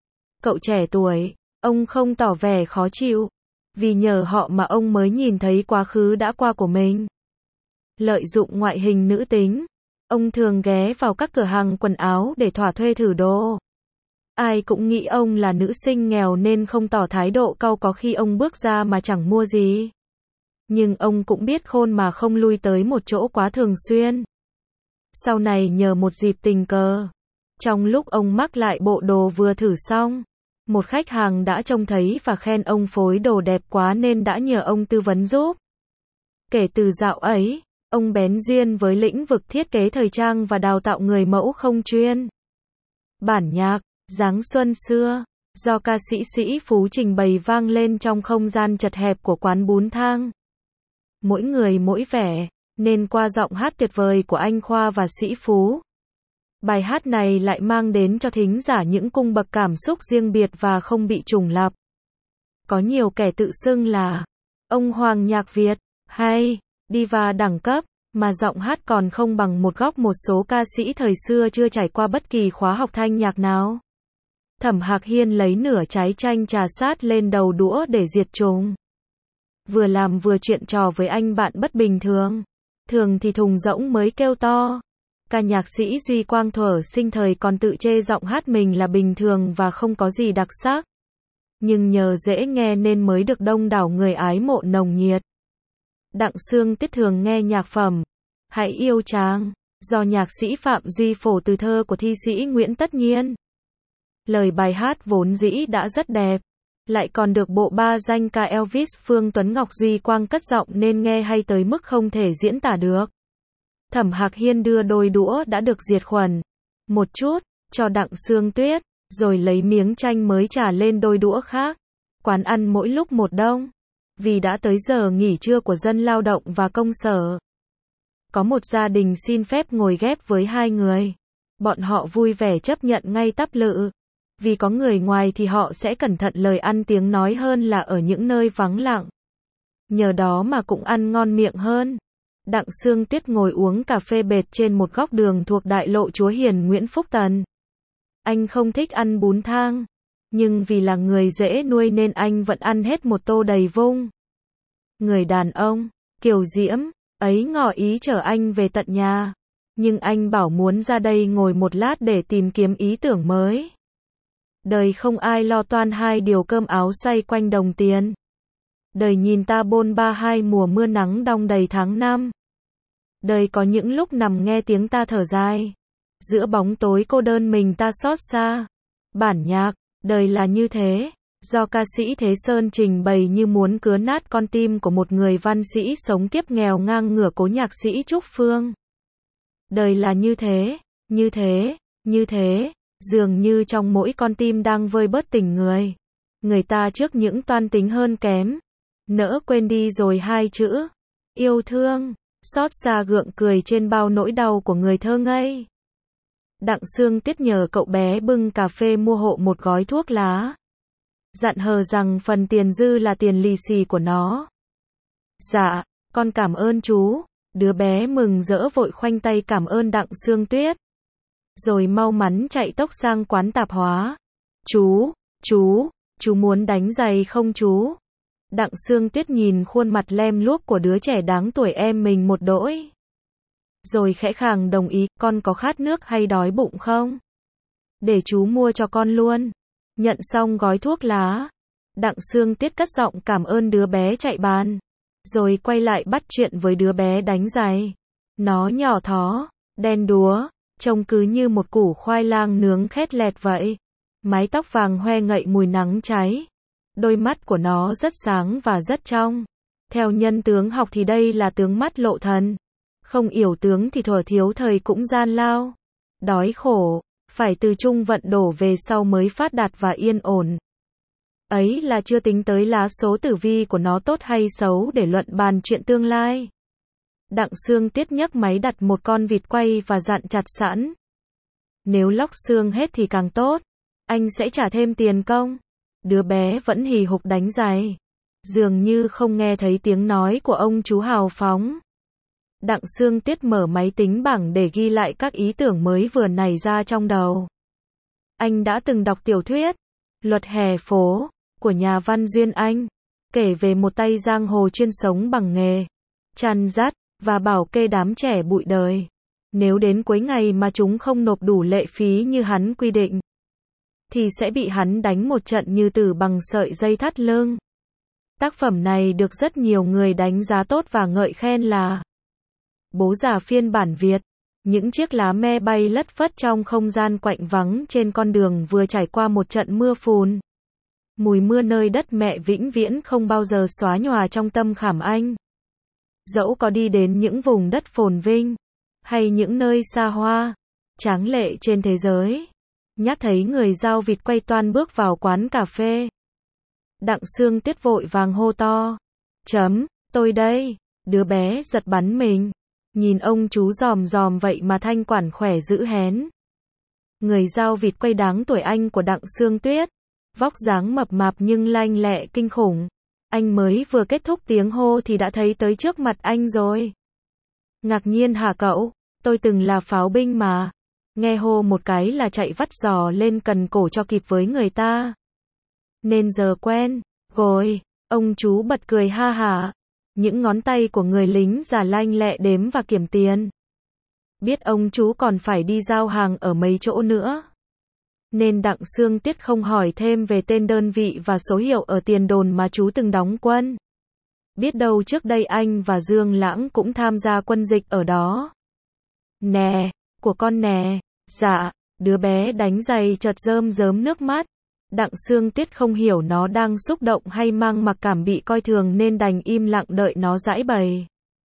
cậu trẻ tuổi. Ông không tỏ vẻ khó chịu, vì nhờ họ mà ông mới nhìn thấy quá khứ đã qua của mình. Lợi dụng ngoại hình nữ tính, ông thường ghé vào các cửa hàng quần áo để thỏa thuê thử đồ. Ai cũng nghĩ ông là nữ sinh nghèo nên không tỏ thái độ cau có khi ông bước ra mà chẳng mua gì. Nhưng ông cũng biết khôn mà không lui tới một chỗ quá thường xuyên. Sau này nhờ một dịp tình cờ, trong lúc ông mắc lại bộ đồ vừa thử xong, một khách hàng đã trông thấy và khen ông phối đồ đẹp quá nên đã nhờ ông tư vấn giúp. Kể từ dạo ấy, ông bén duyên với lĩnh vực thiết kế thời trang và đào tạo người mẫu không chuyên. Bản nhạc Giáng Xuân Xưa do ca sĩ Sĩ Phú trình bày vang lên trong không gian chật hẹp của quán bún thang. Mỗi người mỗi vẻ, nên qua giọng hát tuyệt vời của anh Khoa và Sĩ Phú, bài hát này lại mang đến cho thính giả những cung bậc cảm xúc riêng biệt và không bị trùng lặp. Có nhiều kẻ tự xưng là ông Hoàng nhạc Việt, hay diva đẳng cấp, mà giọng hát còn không bằng một góc một số ca sĩ thời xưa chưa trải qua bất kỳ khóa học thanh nhạc nào. Thẩm Hạc Hiên lấy nửa trái chanh trà sát lên đầu đũa để diệt trùng. Vừa làm vừa chuyện trò với anh bạn bất bình thường. Thường thì thùng rỗng mới kêu to. Ca nhạc sĩ Duy Quang thuở sinh thời còn tự chê giọng hát mình là bình thường và không có gì đặc sắc. Nhưng nhờ dễ nghe nên mới được đông đảo người ái mộ nồng nhiệt. Đặng Sương Tuyết thường nghe nhạc phẩm Hãy Yêu Chàng do nhạc sĩ Phạm Duy phổ từ thơ của thi sĩ Nguyễn Tất Nhiên. Lời bài hát vốn dĩ đã rất đẹp, lại còn được bộ ba danh ca Elvis Phương Tuấn Ngọc Duy Quang cất giọng nên nghe hay tới mức không thể diễn tả được. Thẩm Hạc Hiên đưa đôi đũa đã được diệt khuẩn một chút cho Đặng Sương Tuyết, rồi lấy miếng chanh mới trả lên đôi đũa khác. Quán ăn mỗi lúc một đông, vì đã tới giờ nghỉ trưa của dân lao động và công sở. Có một gia đình xin phép ngồi ghép với 2 người. Bọn họ vui vẻ chấp nhận ngay tắp lự. Vì có người ngoài thì họ sẽ cẩn thận lời ăn tiếng nói hơn là ở những nơi vắng lặng. Nhờ đó mà cũng ăn ngon miệng hơn. Đặng Sương Tuyết ngồi uống cà phê bệt trên một góc đường thuộc đại lộ Chúa Hiền Nguyễn Phúc Tần. Anh không thích ăn bún thang, nhưng vì là người dễ nuôi nên anh vẫn ăn hết một tô đầy vung. Người đàn ông, kiều diễm, ấy ngỏ ý chở anh về tận nhà. Nhưng anh bảo muốn ra đây ngồi một lát để tìm kiếm ý tưởng mới. Đời không ai lo toan 2 điều cơm áo xoay quanh đồng tiền. Đời nhìn ta bôn ba 2 mùa mưa nắng đong đầy tháng năm. Đời có những lúc nằm nghe tiếng ta thở dài. Giữa bóng tối cô đơn mình ta xót xa. Bản nhạc, đời là như thế. do ca sĩ Thế Sơn trình bày như muốn cứa nát con tim của một người văn sĩ sống kiếp nghèo ngang ngửa cố nhạc sĩ Trúc Phương. Đời là như thế, như thế, như thế, dường như trong mỗi con tim đang vơi bớt tình người. Người ta trước những toan tính hơn kém, nỡ quên đi rồi hai chữ yêu thương, xót xa gượng cười trên bao nỗi đau của người thơ ngây. Đặng Sương Tuyết nhờ cậu bé bưng cà phê mua hộ một gói thuốc lá, dặn hờ rằng phần tiền dư là tiền lì xì của nó. Dạ, con cảm ơn chú. Đứa bé mừng rỡ vội khoanh tay cảm ơn Đặng Sương Tuyết, rồi mau mắn chạy tốc sang quán tạp hóa. Chú muốn đánh giày không chú? Đặng Sương Tuyết nhìn khuôn mặt lem luốc của đứa trẻ đáng tuổi em mình một đỗi, rồi khẽ khàng đồng ý, con có khát nước hay đói bụng không? Để chú mua cho con luôn. Nhận xong gói thuốc lá, Đặng Sương Tuyết cất giọng cảm ơn đứa bé chạy bàn, rồi quay lại bắt chuyện với đứa bé đánh giày. Nó nhỏ thó, đen đúa, trông cứ như một củ khoai lang nướng khét lẹt vậy. Mái tóc vàng hoe ngậy mùi nắng cháy. Đôi mắt của nó rất sáng và rất trong. Theo nhân tướng học thì đây là tướng mắt lộ thần. Không yểu tướng thì thuở thiếu thời cũng gian lao. Đói khổ, phải từ trung vận đổ về sau mới phát đạt và yên ổn. Ấy là chưa tính tới lá số tử vi của nó tốt hay xấu để luận bàn chuyện tương lai. Đặng Sương Tuyết nhấc máy đặt một con vịt quay và dặn chặt sẵn. Nếu lóc xương hết thì càng tốt, anh sẽ trả thêm tiền công. Đứa bé vẫn hì hục đánh giày, dường như không nghe thấy tiếng nói của ông chú hào phóng. Đặng Sương Tuyết mở máy tính bảng để ghi lại các ý tưởng mới vừa nảy ra trong đầu. Anh đã từng đọc tiểu thuyết Luật Hè Phố của nhà văn Duyên Anh, kể về một tay giang hồ chuyên sống bằng nghề chăn dắt và bảo kê đám trẻ bụi đời. Nếu đến cuối ngày mà chúng không nộp đủ lệ phí như hắn quy định, thì sẽ bị hắn đánh một trận như tử bằng sợi dây thắt lưng. Tác phẩm này được rất nhiều người đánh giá tốt và ngợi khen là bố già phiên bản Việt. Những chiếc lá me bay lất phất trong không gian quạnh vắng trên con đường vừa trải qua một trận mưa phùn. Mùi mưa nơi đất mẹ vĩnh viễn không bao giờ xóa nhòa trong tâm khảm anh. Dẫu có đi đến những vùng đất phồn vinh, hay những nơi xa hoa, tráng lệ trên thế giới, nhát thấy người giao vịt quay toan bước vào quán cà phê. Đặng Sương Tuyết vội vàng hô to. Tôi đây. Đứa bé giật bắn mình. Nhìn ông chú dòm dòm vậy mà thanh quản khỏe dữ hén. Người giao vịt quay đáng tuổi anh của Đặng Sương Tuyết. Vóc dáng mập mạp nhưng lanh lẹ kinh khủng. Anh mới vừa kết thúc tiếng hô thì đã thấy tới trước mặt anh rồi. Ngạc nhiên hả cậu? Tôi từng là pháo binh mà. Nghe hô một cái là chạy vắt giò lên cần cổ cho kịp với người ta. Nên giờ quen rồi. Ông chú bật cười ha hả. Những ngón tay của người lính già lanh lẹ đếm và kiểm tiền. Biết ông chú còn phải đi giao hàng ở mấy chỗ nữa, nên Đặng Sương Tuyết không hỏi thêm về tên đơn vị và số hiệu ở tiền đồn mà chú từng đóng quân. Biết đâu trước đây anh và Dương Lãng cũng tham gia quân dịch ở đó. Nè, của con nè. Dạ, đứa bé đánh giày chợt rơm rớm nước mắt. Đặng Sương Tuyết không hiểu nó đang xúc động hay mang mặc cảm bị coi thường nên đành im lặng đợi nó giãi bày.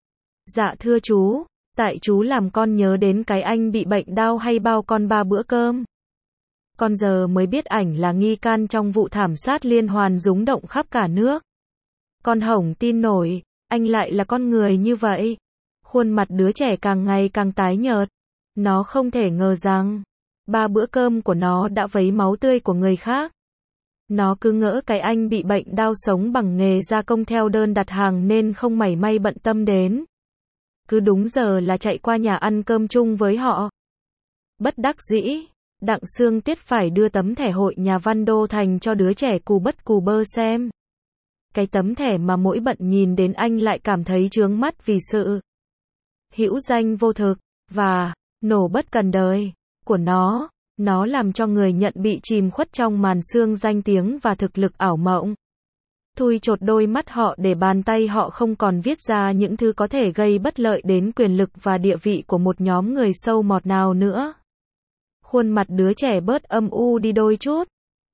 Dạ thưa chú, tại chú làm con nhớ đến cái anh bị bệnh đau hay bao con 3 bữa cơm. Con giờ mới biết ảnh là nghi can trong vụ thảm sát liên hoàn rúng động khắp cả nước. Con hổng tin nổi, anh lại là con người như vậy. Khuôn mặt đứa trẻ càng ngày càng tái nhợt. Nó không thể ngờ rằng 3 bữa cơm của nó đã vấy máu tươi của người khác. Nó cứ ngỡ cái anh bị bệnh đau sống bằng nghề gia công theo đơn đặt hàng nên không mảy may bận tâm đến. Cứ đúng giờ là chạy qua nhà ăn cơm chung với họ. Bất đắc dĩ, Đặng Sương Tuyết phải đưa tấm thẻ hội nhà văn Đô Thành cho đứa trẻ cù bất cù bơ xem. Cái tấm thẻ mà mỗi bận nhìn đến anh lại cảm thấy chướng mắt vì sự hữu danh vô thực và nổ bất cần đời của nó. Nó làm cho người nhận bị chìm khuất trong màn sương danh tiếng và thực lực ảo mộng. Thui chột đôi mắt họ để bàn tay họ không còn viết ra những thứ có thể gây bất lợi đến quyền lực và địa vị của một nhóm người sâu mọt nào nữa. Khuôn mặt đứa trẻ bớt âm u đi đôi chút.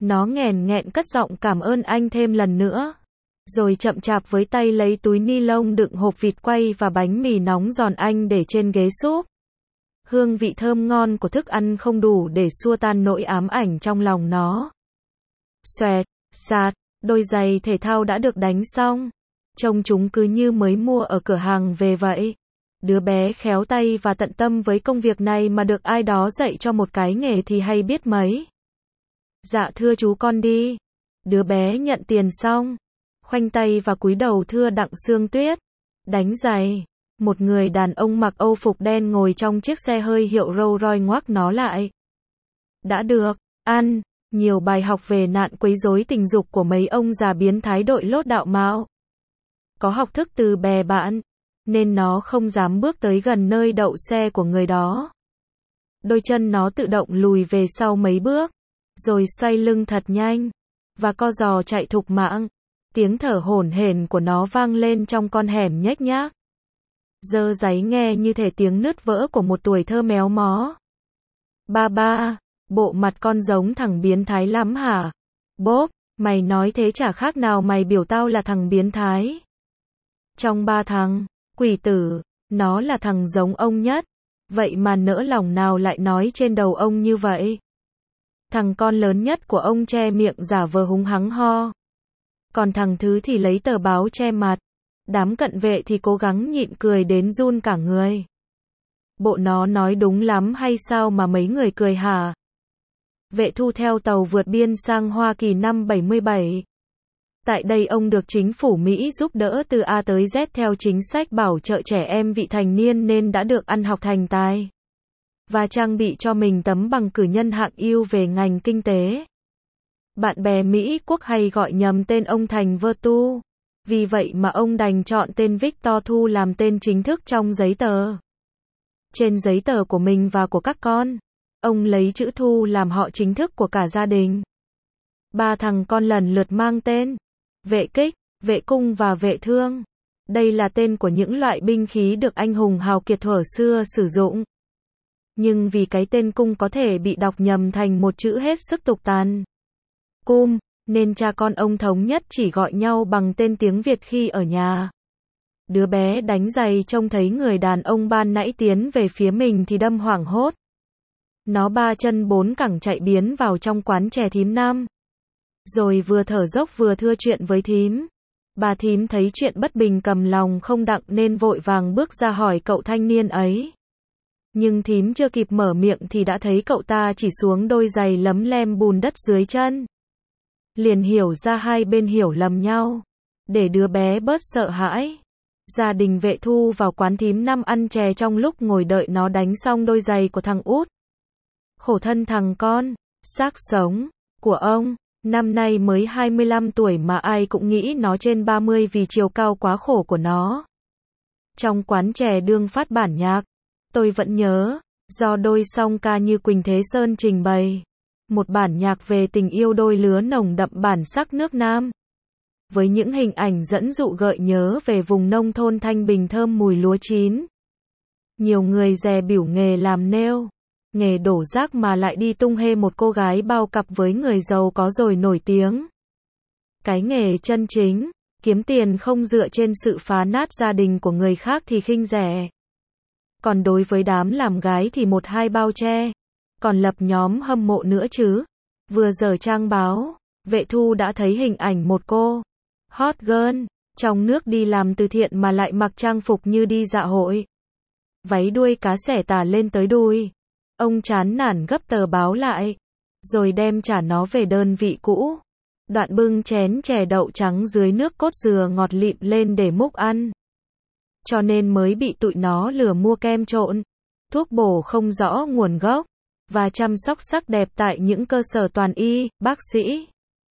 Nó nghèn nghẹn cất giọng cảm ơn anh thêm lần nữa. Rồi chậm chạp với tay lấy túi ni lông đựng hộp vịt quay và bánh mì nóng giòn anh để trên ghế súp. Hương vị thơm ngon của thức ăn không đủ để xua tan nỗi ám ảnh trong lòng nó. Xoẹt, sạt, đôi giày thể thao đã được đánh xong. Trông chúng cứ như mới mua ở cửa hàng về vậy. Đứa bé khéo tay và tận tâm với công việc này mà được ai đó dạy cho một cái nghề thì hay biết mấy. Dạ thưa chú con đi. Đứa bé nhận tiền xong, khoanh tay và cúi đầu thưa Đặng Sương Tuyết. Đánh giày. Một người đàn ông mặc âu phục đen ngồi trong chiếc xe hơi hiệu Rolls Royce ngoác nó lại. Đã được, ăn, nhiều bài học về nạn quấy rối tình dục của mấy ông già biến thái đội lốt đạo mạo. Có học thức từ bè bạn, nên nó không dám bước tới gần nơi đậu xe của người đó. Đôi chân nó tự động lùi về sau mấy bước, rồi xoay lưng thật nhanh, và co giò chạy thục mạng. Tiếng thở hổn hển của nó vang lên trong con hẻm nhếch nhác. Dơ giấy nghe như thể tiếng nứt vỡ của một tuổi thơ méo mó. Ba, bộ mặt con giống thằng biến thái lắm hả? Bốp, mày nói thế chả khác nào mày biểu tao là thằng biến thái. Trong ba thằng, quỷ tử, nó là thằng giống ông nhất. Vậy mà nỡ lòng nào lại nói trên đầu ông như vậy? Thằng con lớn nhất của ông che miệng giả vờ húng hắng ho. Còn thằng thứ thì lấy tờ báo che mặt. Đám cận vệ thì cố gắng nhịn cười đến run cả người. Bộ nó nói đúng lắm hay sao mà mấy người cười hả? Vệ Thu theo tàu vượt biên sang Hoa Kỳ năm 77. Tại đây ông được chính phủ Mỹ giúp đỡ từ A tới Z theo chính sách bảo trợ trẻ em vị thành niên nên đã được ăn học thành tài. Và trang bị cho mình tấm bằng cử nhân hạng ưu về ngành kinh tế. Bạn bè Mỹ quốc hay gọi nhầm tên ông thành Vertu. Vì vậy mà ông đành chọn tên Victor Thu làm tên chính thức trong giấy tờ. Trên giấy tờ của mình và của các con, ông lấy chữ Thu làm họ chính thức của cả gia đình. Ba thằng con lần lượt mang tên Vệ Kích, Vệ Cung và Vệ Thương. Đây là tên của những loại binh khí được anh hùng hào kiệt thuở xưa sử dụng. Nhưng vì cái tên cung có thể bị đọc nhầm thành một chữ hết sức tục tằn, Cung, nên cha con ông thống nhất chỉ gọi nhau bằng tên tiếng Việt khi ở nhà. Đứa bé đánh giày trông thấy người đàn ông ban nãy tiến về phía mình thì đâm hoảng hốt. Nó ba chân bốn cẳng chạy biến vào trong quán chè thím Năm. Rồi vừa thở dốc vừa thưa chuyện với thím. Bà thím thấy chuyện bất bình cầm lòng không đặng nên vội vàng bước ra hỏi cậu thanh niên ấy. Nhưng thím chưa kịp mở miệng thì đã thấy cậu ta chỉ xuống đôi giày lấm lem bùn đất dưới chân. Liền hiểu ra hai bên hiểu lầm nhau. Để đứa bé bớt sợ hãi, gia đình Vệ Thu vào quán thím Năm ăn chè trong lúc ngồi đợi nó đánh xong đôi giày của thằng út. Khổ thân thằng con, xác sống của ông, năm nay mới 25 tuổi mà ai cũng nghĩ nó trên 30 vì chiều cao quá khổ của nó. Trong quán chè đương phát bản nhạc, tôi vẫn nhớ, do đôi song ca như Quỳnh Thế Sơn trình bày. Một bản nhạc về tình yêu đôi lứa nồng đậm bản sắc nước Nam. Với những hình ảnh dẫn dụ gợi nhớ về vùng nông thôn thanh bình thơm mùi lúa chín. Nhiều người dè bỉu nghề làm nêu, nghề đổ rác mà lại đi tung hê một cô gái bao cặp với người giàu có rồi nổi tiếng. Cái nghề chân chính, kiếm tiền không dựa trên sự phá nát gia đình của người khác thì khinh rẻ. Còn đối với đám làm gái thì một hai bao che. Còn lập nhóm hâm mộ nữa chứ. Vừa dở trang báo, Vệ Thu đã thấy hình ảnh một cô hot girl trong nước đi làm từ thiện mà lại mặc trang phục như đi dạ hội. Váy đuôi cá xẻ tà lên tới đùi. Ông chán nản gấp tờ báo lại, rồi đem trả nó về đơn vị cũ. Đoạn bưng chén chè đậu trắng dưới nước cốt dừa ngọt lịm lên để múc ăn. Cho nên mới bị tụi nó lừa mua kem trộn, thuốc bổ không rõ nguồn gốc, và chăm sóc sắc đẹp tại những cơ sở toàn y, bác sĩ.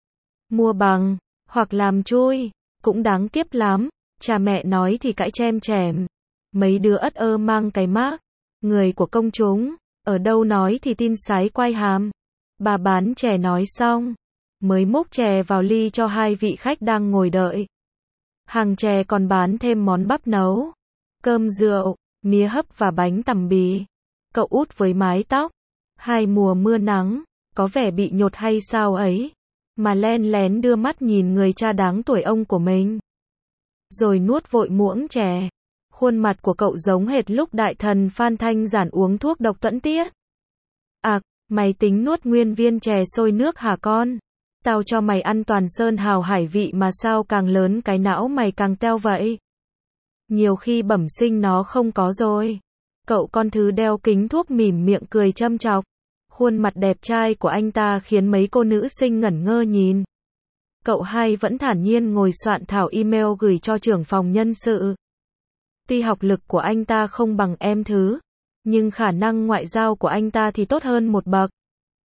Mua bằng, hoặc làm chui, cũng đáng kiếp lắm. Cha mẹ nói thì cãi chem chèm. Mấy đứa ất ơ mang cái mác người của công chúng, ở đâu nói thì tin sái quay hàm. Bà bán chè nói xong, mới múc chè vào ly cho hai vị khách đang ngồi đợi. Hàng chè còn bán thêm món bắp nấu, cơm rượu, mía hấp và bánh tằm bì. Cậu út với mái tóc hai mùa mưa nắng, có vẻ bị nhột hay sao ấy, mà len lén đưa mắt nhìn người cha đáng tuổi ông của mình. Rồi nuốt vội muỗng chè. Khuôn mặt của cậu giống hệt lúc đại thần Phan Thanh Giản uống thuốc độc tuẫn tiết. À, mày tính nuốt nguyên viên chè sôi nước hả con? Tao cho mày ăn toàn sơn hào hải vị mà sao càng lớn cái não mày càng teo vậy? Nhiều khi bẩm sinh nó không có rồi. Cậu con thứ đeo kính thuốc mỉm miệng cười châm chọc. Khuôn mặt đẹp trai của anh ta khiến mấy cô nữ sinh ngẩn ngơ nhìn. Cậu hai vẫn thản nhiên ngồi soạn thảo email gửi cho trưởng phòng nhân sự. Tuy học lực của anh ta không bằng em Thứ, nhưng khả năng ngoại giao của anh ta thì tốt hơn một bậc.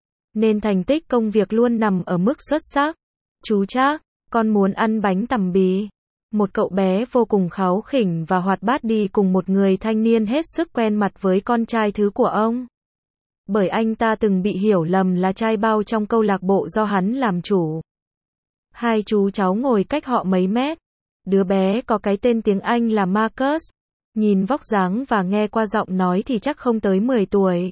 Nên thành tích công việc luôn nằm ở mức xuất sắc. Chú Trác, con muốn ăn bánh tằm bì. Một cậu bé vô cùng kháu khỉnh và hoạt bát đi cùng một người thanh niên hết sức quen mặt với con trai thứ của ông. Bởi anh ta từng bị hiểu lầm là trai bao trong câu lạc bộ do hắn làm chủ. Hai chú cháu ngồi cách họ mấy mét. Đứa bé có cái tên tiếng Anh là Marcus. Nhìn vóc dáng và nghe qua giọng nói thì chắc không tới 10 tuổi.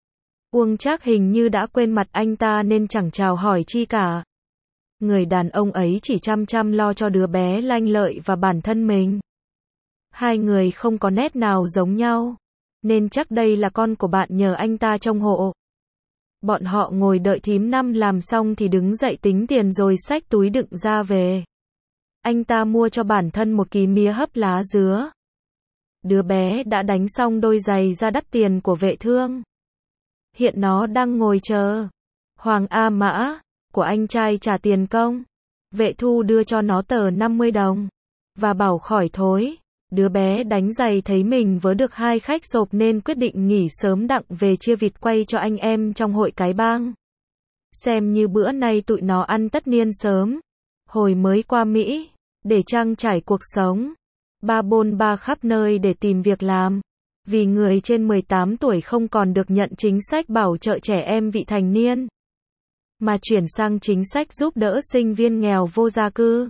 Uông Trác hình như đã quên mặt anh ta nên chẳng chào hỏi chi cả. Người đàn ông ấy chỉ chăm chăm lo cho đứa bé lanh lợi và bản thân mình. Hai người không có nét nào giống nhau, nên chắc đây là con của bạn nhờ anh ta trông hộ. Bọn họ ngồi đợi thím Năm làm xong thì đứng dậy tính tiền rồi xách túi đựng ra về. Anh ta mua cho bản thân một ký mía hấp lá dứa. Đứa bé đã đánh xong đôi giày da đắt tiền của Vệ Thương. Hiện nó đang ngồi chờ Hoàng A Mã của anh trai trả tiền công. Vệ Thu đưa cho nó tờ 50 đồng và bảo khỏi thối. Đứa bé đánh giày thấy mình vớ được 2 khách sộp nên quyết định nghỉ sớm đặng về chia vịt quay cho anh em trong hội cái bang. Xem như bữa nay tụi nó ăn tất niên sớm. Hồi mới qua Mỹ, để trang trải cuộc sống, ba bôn ba khắp nơi để tìm việc làm. Vì người trên 18 tuổi không còn được nhận chính sách bảo trợ trẻ em vị thành niên, mà chuyển sang chính sách giúp đỡ sinh viên nghèo vô gia cư.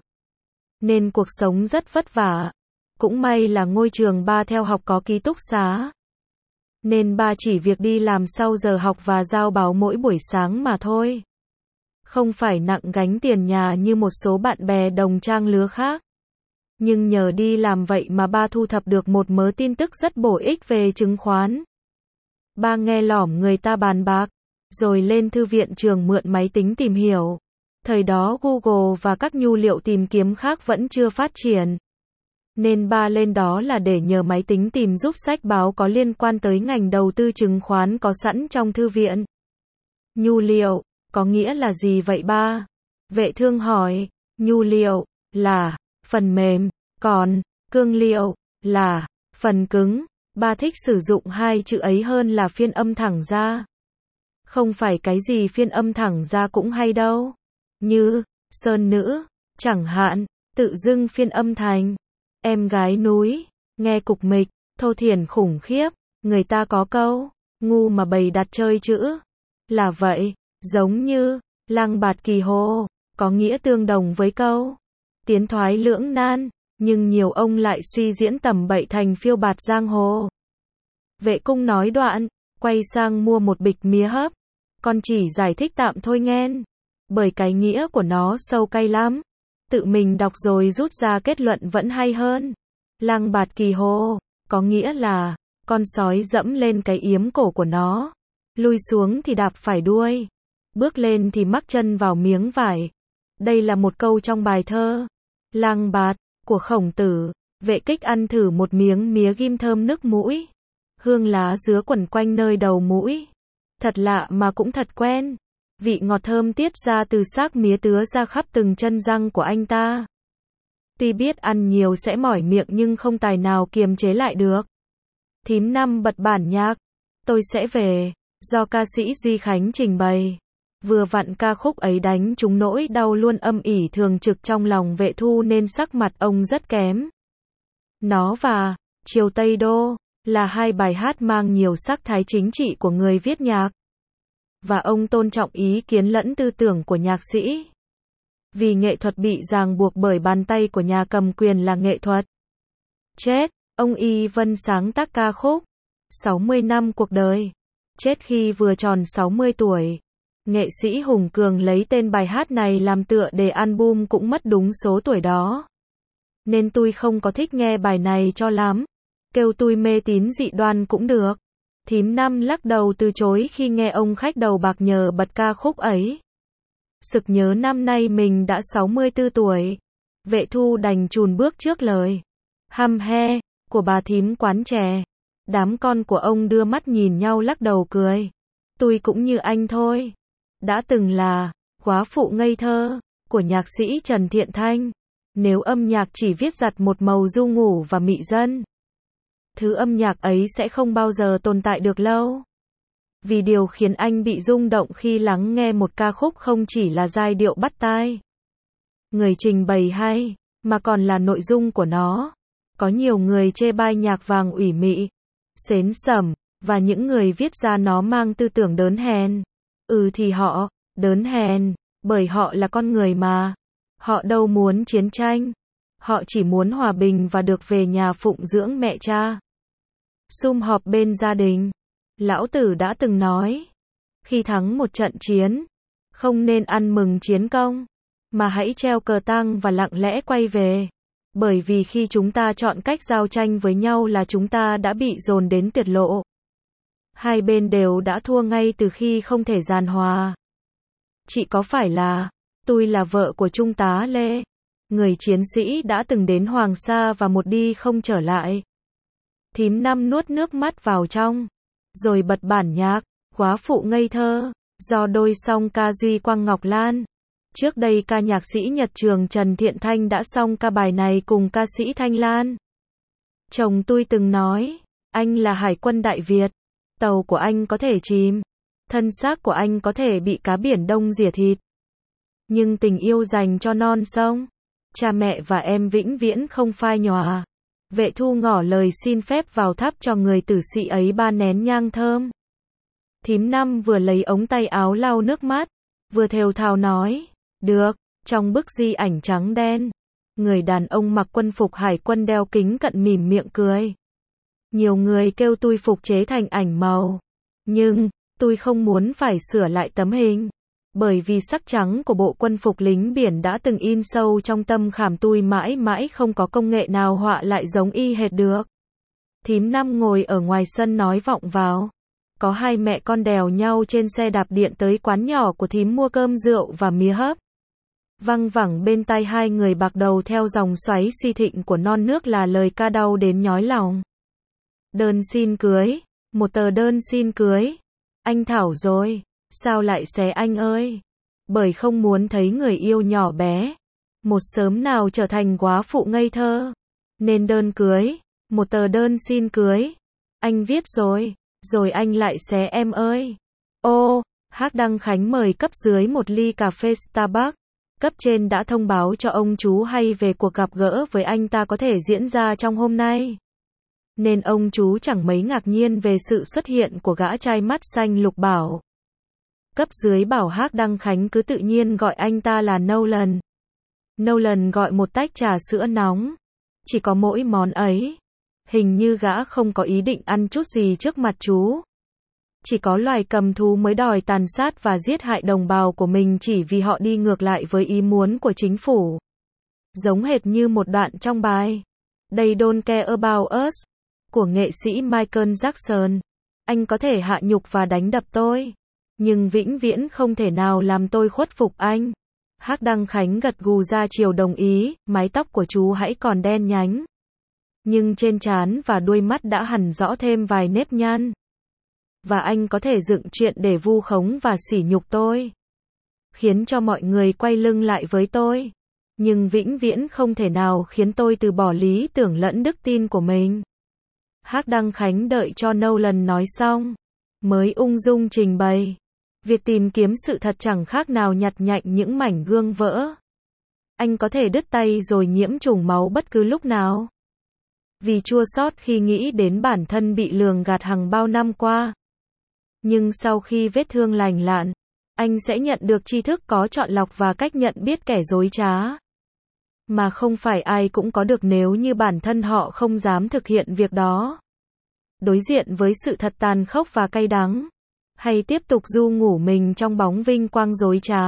Nên cuộc sống rất vất vả. Cũng may là ngôi trường ba theo học có ký túc xá. Nên ba chỉ việc đi làm sau giờ học và giao báo mỗi buổi sáng mà thôi. Không phải nặng gánh tiền nhà như một số bạn bè đồng trang lứa khác. Nhưng nhờ đi làm vậy mà ba thu thập được một mớ tin tức rất bổ ích về chứng khoán. Ba nghe lỏm người ta bàn bạc, rồi lên thư viện trường mượn máy tính tìm hiểu. Thời đó Google và các nhu liệu tìm kiếm khác vẫn chưa phát triển. Nên ba lên đó là để nhờ máy tính tìm giúp sách báo có liên quan tới ngành đầu tư chứng khoán có sẵn trong thư viện. Nhu liệu, có nghĩa là gì vậy ba? Vệ Thương hỏi. Nhu liệu là phần mềm, còn cương liệu là phần cứng. Ba thích sử dụng hai chữ ấy hơn là phiên âm thẳng ra. Không phải cái gì phiên âm thẳng ra cũng hay đâu. Như sơn nữ, chẳng hạn, tự dưng phiên âm thành em gái núi, nghe cục mịch, thô thiển khủng khiếp. Người ta có câu, ngu mà bày đặt chơi chữ. Là vậy, giống như lang bạt kỳ hồ, có nghĩa tương đồng với câu tiến thoái lưỡng nan, nhưng nhiều ông lại suy diễn tầm bậy thành phiêu bạt giang hồ. Vệ Cung nói đoạn, quay sang mua một bịch mía hấp. Con chỉ giải thích tạm thôi nghen, bởi cái nghĩa của nó sâu cay lắm. Tự mình đọc rồi rút ra kết luận vẫn hay hơn. Lang bạt kỳ hồ, có nghĩa là con sói dẫm lên cái yếm cổ của nó, lui xuống thì đạp phải đuôi, bước lên thì mắc chân vào miếng vải. Đây là một câu trong bài thơ Lang bạt của Khổng Tử. Vệ Kích ăn thử một miếng mía ghim thơm nức mũi, hương lá dứa quẩn quanh nơi đầu mũi. Thật lạ mà cũng thật quen. Vị ngọt thơm tiết ra từ xác mía tứa ra khắp từng chân răng của anh ta. Tuy biết ăn nhiều sẽ mỏi miệng nhưng không tài nào kiềm chế lại được. Thím Năm bật bản nhạc Tôi Sẽ Về, do ca sĩ Duy Khánh trình bày. Vừa vặn ca khúc ấy đánh trúng nỗi đau luôn âm ỉ thường trực trong lòng Vệ Thu nên sắc mặt ông rất kém. Nó và Chiều Tây Đô là hai bài hát mang nhiều sắc thái chính trị của người viết nhạc. Và ông tôn trọng ý kiến lẫn tư tưởng của nhạc sĩ. Vì nghệ thuật bị ràng buộc bởi bàn tay của nhà cầm quyền là nghệ thuật. Chết, ông Y Vân sáng tác ca khúc 60 năm cuộc đời. Chết khi vừa tròn 60 tuổi. Nghệ sĩ Hùng Cường lấy tên bài hát này làm tựa đề album cũng mất đúng số tuổi đó. Nên tôi không có thích nghe bài này cho lắm. Kêu tôi mê tín dị đoan cũng được. Thím Năm lắc đầu từ chối khi nghe ông khách đầu bạc nhờ bật ca khúc ấy. Sực nhớ năm nay mình đã 64 tuổi. Vệ Thu đành chùn bước trước lời hăm he của bà thím quán chè. Đám con của ông đưa mắt nhìn nhau lắc đầu cười. Tôi cũng như anh thôi. Đã từng là góa phụ ngây thơ của nhạc sĩ Trần Thiện Thanh. Nếu âm nhạc chỉ viết dặt một màu du ngủ và mị dân, thứ âm nhạc ấy sẽ không bao giờ tồn tại được lâu. Vì điều khiến anh bị rung động khi lắng nghe một ca khúc không chỉ là giai điệu bắt tai, người trình bày hay, mà còn là nội dung của nó. Có nhiều người chê bai nhạc vàng ủy mị, xến xẩm, và những người viết ra nó mang tư tưởng đớn hèn. Thì họ đớn hèn, bởi họ là con người mà. Họ đâu muốn chiến tranh. Họ chỉ muốn hòa bình và được về nhà phụng dưỡng mẹ cha. Sum họp bên gia đình. Lão Tử đã từng nói, khi thắng một trận chiến, không nên ăn mừng chiến công, mà hãy treo cờ tang và lặng lẽ quay về. Bởi vì khi chúng ta chọn cách giao tranh với nhau là chúng ta đã bị dồn đến tuyệt lộ. Hai bên đều đã thua ngay từ khi không thể giàn hòa. Chị có phải là, tôi là vợ của Trung tá Lê, người chiến sĩ đã từng đến Hoàng Sa và một đi không trở lại. Thím Năm nuốt nước mắt vào trong, rồi bật bản nhạc, góa phụ ngây thơ, do đôi song ca Duy Quang Ngọc Lan. Trước đây ca nhạc sĩ Nhật Trường Trần Thiện Thanh đã song ca bài này cùng ca sĩ Thanh Lan. Chồng tôi từng nói, anh là Hải quân Đại Việt, tàu của anh có thể chìm, thân xác của anh có thể bị cá biển Đông rỉa thịt. Nhưng tình yêu dành cho non sông, cha mẹ và em vĩnh viễn không phai nhòa. Vệ Thu ngỏ lời xin phép vào thắp cho người tử sĩ ấy 3 nén nhang thơm. Thím Năm vừa lấy ống tay áo lau nước mắt, vừa thều thào nói, được. Trong bức di ảnh trắng đen, người đàn ông mặc quân phục hải quân đeo kính cận mỉm miệng cười. Nhiều người kêu tôi phục chế thành ảnh màu, nhưng tôi không muốn phải sửa lại tấm hình, bởi vì sắc trắng của bộ quân phục lính biển đã từng in sâu trong tâm khảm tôi, mãi mãi không có công nghệ nào họa lại giống y hệt được. Thím Năm ngồi ở ngoài sân nói vọng vào. Có hai mẹ con đèo nhau trên xe đạp điện tới quán nhỏ của thím mua cơm rượu và mía hấp. Văng vẳng bên tai hai người bạc đầu theo dòng xoáy suy thịnh của non nước là lời ca đau đến nhói lòng. Đơn xin cưới, một tờ đơn xin cưới. Anh Thảo rồi, sao lại xé anh ơi? Bởi không muốn thấy người yêu nhỏ bé một sớm nào trở thành góa phụ ngây thơ, nên đơn cưới, một tờ đơn xin cưới. Anh viết rồi anh lại xé em ơi. Ô, Hắc Đăng Khánh mời cấp dưới một ly cà phê Starbucks. Cấp trên đã thông báo cho ông chú hay về cuộc gặp gỡ với anh ta có thể diễn ra trong hôm nay. Nên ông chú chẳng mấy ngạc nhiên về sự xuất hiện của gã trai mắt xanh lục bảo. Cấp dưới bảo Hắc Đăng Khánh cứ tự nhiên gọi anh ta là Nolan. Nolan gọi một tách trà sữa nóng. Chỉ có mỗi món ấy. Hình như gã không có ý định ăn chút gì trước mặt chú. Chỉ có loài cầm thú mới đòi tàn sát và giết hại đồng bào của mình chỉ vì họ đi ngược lại với ý muốn của chính phủ. Giống hệt như một đoạn trong bài They Don't Care About Us của nghệ sĩ Michael Jackson. Anh có thể hạ nhục và đánh đập tôi, nhưng vĩnh viễn không thể nào làm tôi khuất phục anh. Hắc Đăng Khánh gật gù ra chiều đồng ý. Mái tóc của chú hãy còn đen nhánh, nhưng trên trán và đuôi mắt đã hằn rõ thêm vài nếp nhăn. Và anh có thể dựng chuyện để vu khống và sỉ nhục tôi, khiến cho mọi người quay lưng lại với tôi, nhưng vĩnh viễn không thể nào khiến tôi từ bỏ lý tưởng lẫn đức tin của mình. Hắc Đăng Khánh đợi cho Nolan nói xong, mới ung dung trình bày. Việc tìm kiếm sự thật chẳng khác nào nhặt nhạnh những mảnh gương vỡ. Anh có thể đứt tay rồi nhiễm trùng máu bất cứ lúc nào. Vì chua xót khi nghĩ đến bản thân bị lường gạt hàng bao năm qua. Nhưng sau khi vết thương lành lặn, anh sẽ nhận được tri thức có chọn lọc và cách nhận biết kẻ dối trá. Mà không phải ai cũng có được nếu như bản thân họ không dám thực hiện việc đó. Đối diện với sự thật tàn khốc và cay đắng, hay tiếp tục du ngủ mình trong bóng vinh quang dối trá?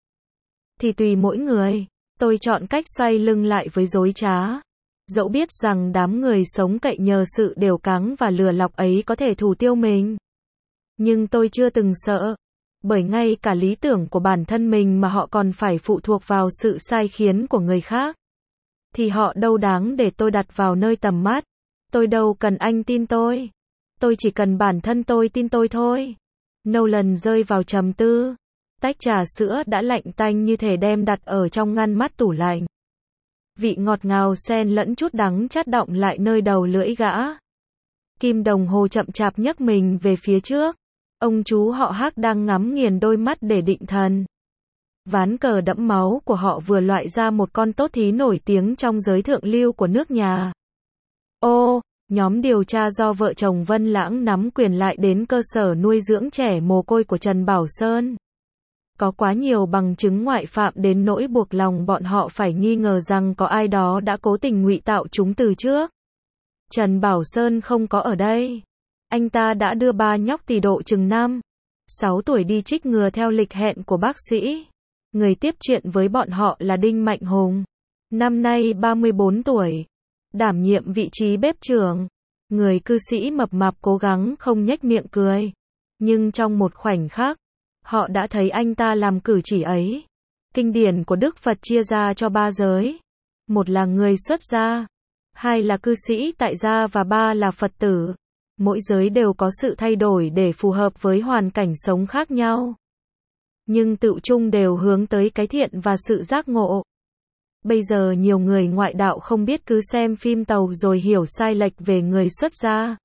Thì tùy mỗi người, tôi chọn cách xoay lưng lại với dối trá. Dẫu biết rằng đám người sống cậy nhờ sự đều cáng và lừa lọc ấy có thể thủ tiêu mình. Nhưng tôi chưa từng sợ. Bởi ngay cả lý tưởng của bản thân mình mà họ còn phải phụ thuộc vào sự sai khiến của người khác. Thì họ đâu đáng để tôi đặt vào nơi tầm mắt. Tôi đâu cần anh tin tôi. Tôi chỉ cần bản thân tôi tin tôi thôi. Nolan rơi vào trầm tư. Tách trà sữa đã lạnh tanh như thể đem đặt ở trong ngăn mát tủ lạnh. Vị ngọt ngào xen lẫn chút đắng chát đọng lại nơi đầu lưỡi gã. Kim đồng hồ chậm chạp nhấc mình về phía trước. Ông chú họ Hắc đang ngắm nghiền đôi mắt để định thần. Ván cờ đẫm máu của họ vừa loại ra một con tốt thí nổi tiếng trong giới thượng lưu của nước nhà. Ô, nhóm điều tra do vợ chồng Vân Lãng nắm quyền lại đến cơ sở nuôi dưỡng trẻ mồ côi của Trần Bảo Sơn. Có quá nhiều bằng chứng ngoại phạm đến nỗi buộc lòng bọn họ phải nghi ngờ rằng có ai đó đã cố tình ngụy tạo chúng từ trước. Trần Bảo Sơn không có ở đây. Anh ta đã đưa ba nhóc tỳ độ chừng 5-6 tuổi đi trích ngừa theo lịch hẹn của bác sĩ. Người tiếp chuyện với bọn họ là Đinh Mạnh Hùng. Năm nay 34 tuổi. Đảm nhiệm vị trí bếp trưởng. Người cư sĩ mập mạp cố gắng không nhếch miệng cười. Nhưng trong một khoảnh khắc, họ đã thấy anh ta làm cử chỉ ấy. Kinh điển của Đức Phật chia ra cho 3 giới. Một là người xuất gia, 2 là cư sĩ tại gia và 3 là Phật tử. Mỗi giới đều có sự thay đổi để phù hợp với hoàn cảnh sống khác nhau. Nhưng tựu chung đều hướng tới cái thiện và sự giác ngộ. Bây giờ nhiều người ngoại đạo không biết cứ xem phim tàu rồi hiểu sai lệch về người xuất gia.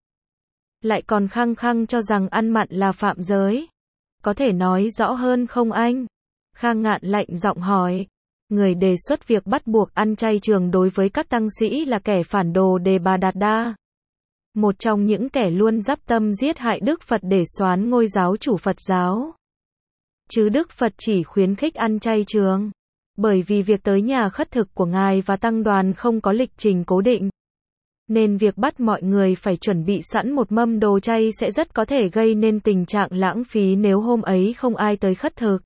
Lại còn khăng khăng cho rằng ăn mặn là phạm giới. Có thể nói rõ hơn không anh? Khang Ngạn lạnh giọng hỏi. Người đề xuất việc bắt buộc ăn chay trường đối với các tăng sĩ là kẻ phản đồ Đề Bà Đạt Đa. Một trong những kẻ luôn dắp tâm giết hại Đức Phật để soán ngôi giáo chủ Phật giáo. Chứ Đức Phật chỉ khuyến khích ăn chay trường. Bởi vì việc tới nhà khất thực của Ngài và tăng đoàn không có lịch trình cố định. Nên việc bắt mọi người phải chuẩn bị sẵn một mâm đồ chay sẽ rất có thể gây nên tình trạng lãng phí nếu hôm ấy không ai tới khất thực.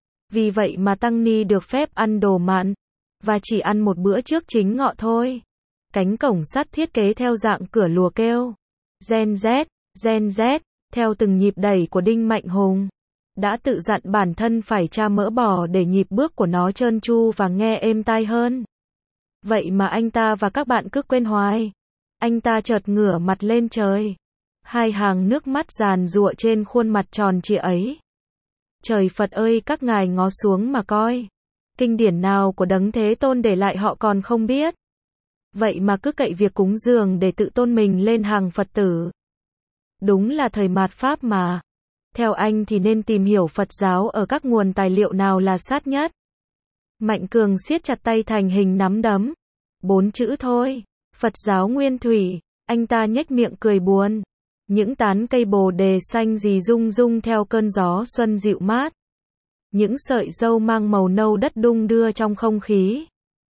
Vì vậy mà tăng ni được phép ăn đồ mặn. Và chỉ ăn một bữa trước chính ngọ thôi. Cánh cổng sắt thiết kế theo dạng cửa lùa kêu. Gen Z, Gen Z, theo từng nhịp đẩy của Đinh Mạnh Hùng. Đã tự dặn bản thân phải tra mỡ bò để nhịp bước của nó trơn tru và nghe êm tai hơn. Vậy mà anh ta và các bạn cứ quên hoài. Anh ta chợt ngửa mặt lên trời. 2 hàng nước mắt giàn giụa trên khuôn mặt tròn trịa ấy. Trời Phật ơi, các ngài ngó xuống mà coi. Kinh điển nào của Đấng Thế Tôn để lại họ còn không biết. Vậy mà cứ cậy việc cúng dường để tự tôn mình lên hàng Phật tử. Đúng là thời mạt Pháp mà. Theo anh thì nên tìm hiểu Phật giáo ở các nguồn tài liệu nào là sát nhất. Mạnh Cường siết chặt tay thành hình nắm đấm. 4 chữ thôi. Phật giáo nguyên thủy. Anh ta nhếch miệng cười buồn. Những tán cây bồ đề xanh rì rung rung theo cơn gió xuân dịu mát. Những sợi dâu mang màu nâu đất đung đưa trong không khí.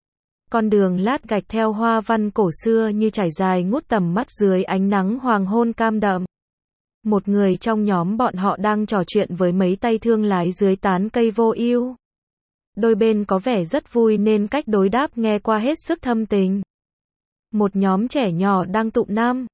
Con đường lát gạch theo hoa văn cổ xưa như trải dài ngút tầm mắt dưới ánh nắng hoàng hôn cam đậm. Một người trong nhóm bọn họ đang trò chuyện với mấy tay thương lái dưới tán cây vô ưu. Đôi bên có vẻ rất vui nên cách đối đáp nghe qua hết sức thâm tình. Một nhóm trẻ nhỏ đang tụm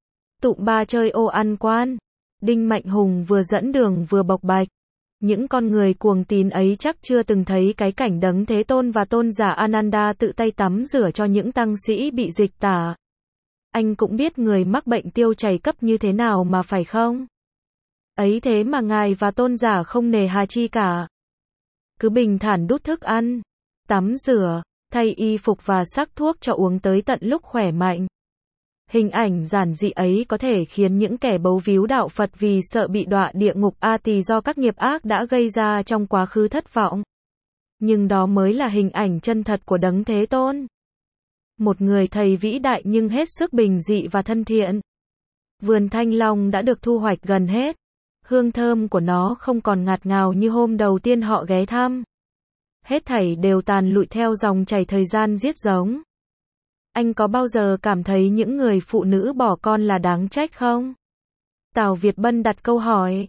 3 chơi ô ăn quan. Đinh Mạnh Hùng vừa dẫn đường vừa bộc bạch. Những con người cuồng tín ấy chắc chưa từng thấy cái cảnh Đấng Thế Tôn và tôn giả Ananda tự tay tắm rửa cho những tăng sĩ bị dịch tả. Anh cũng biết người mắc bệnh tiêu chảy cấp như thế nào mà phải không? Ấy thế mà ngài và tôn giả không nề hà chi cả. Cứ bình thản đút thức ăn, tắm rửa, thay y phục và sắc thuốc cho uống tới tận lúc khỏe mạnh. Hình ảnh giản dị ấy có thể khiến những kẻ bấu víu đạo Phật vì sợ bị đọa địa ngục A Tỳ do các nghiệp ác đã gây ra trong quá khứ thất vọng. Nhưng đó mới là hình ảnh chân thật của Đấng Thế Tôn. Một người thầy vĩ đại nhưng hết sức bình dị và thân thiện. Vườn thanh long đã được thu hoạch gần hết. Hương thơm của nó không còn ngạt ngào như hôm đầu tiên họ ghé thăm. Hết thảy đều tàn lụi theo dòng chảy thời gian giết giống. Anh có bao giờ cảm thấy những người phụ nữ bỏ con là đáng trách không? Tào Việt Bân đặt câu hỏi.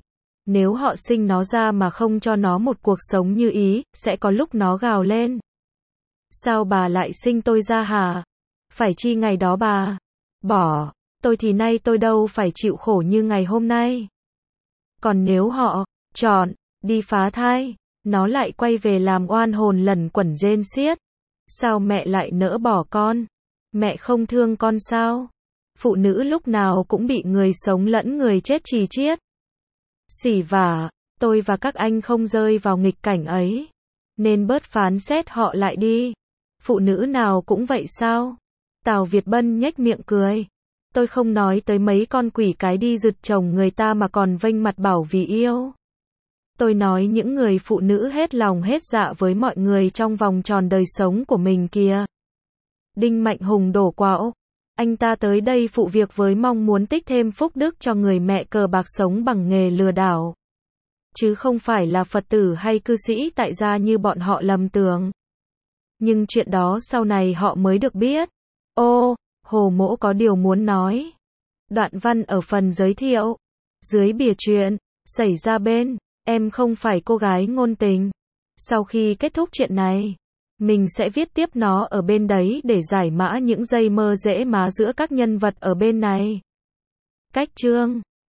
Nếu họ sinh nó ra mà không cho nó một cuộc sống như ý, sẽ có lúc nó gào lên. Sao bà lại sinh tôi ra hả? Phải chi ngày đó bà bỏ tôi thì nay tôi đâu phải chịu khổ như ngày hôm nay. Còn nếu họ chọn đi phá thai, nó lại quay về làm oan hồn lẩn quẩn rên xiết. Sao mẹ lại nỡ bỏ con? Mẹ không thương con sao? Phụ nữ lúc nào cũng bị người sống lẫn người chết chì chiết. Xỉ vả, tôi và các anh không rơi vào nghịch cảnh ấy. Nên bớt phán xét họ lại đi. Phụ nữ nào cũng vậy sao? Tào Việt Bân nhếch miệng cười. Tôi không nói tới mấy con quỷ cái đi rượt chồng người ta mà còn vênh mặt bảo vì yêu. Tôi nói những người phụ nữ hết lòng hết dạ với mọi người trong vòng tròn đời sống của mình kìa. Đinh Mạnh Hùng đổ quạo. Anh ta tới đây phụ việc với mong muốn tích thêm phúc đức cho người mẹ cờ bạc sống bằng nghề lừa đảo. Chứ không phải là Phật tử hay cư sĩ tại gia như bọn họ lầm tưởng. Nhưng chuyện đó sau này họ mới được biết. Ô, Hồ Mỗ có điều muốn nói. Đoạn văn ở phần giới thiệu. Dưới bìa chuyện, xảy ra bên, em không phải cô gái ngôn tình. Sau khi kết thúc chuyện này, mình sẽ viết tiếp nó ở bên đấy để giải mã những dây mơ dễ má giữa các nhân vật ở bên này. Cách chương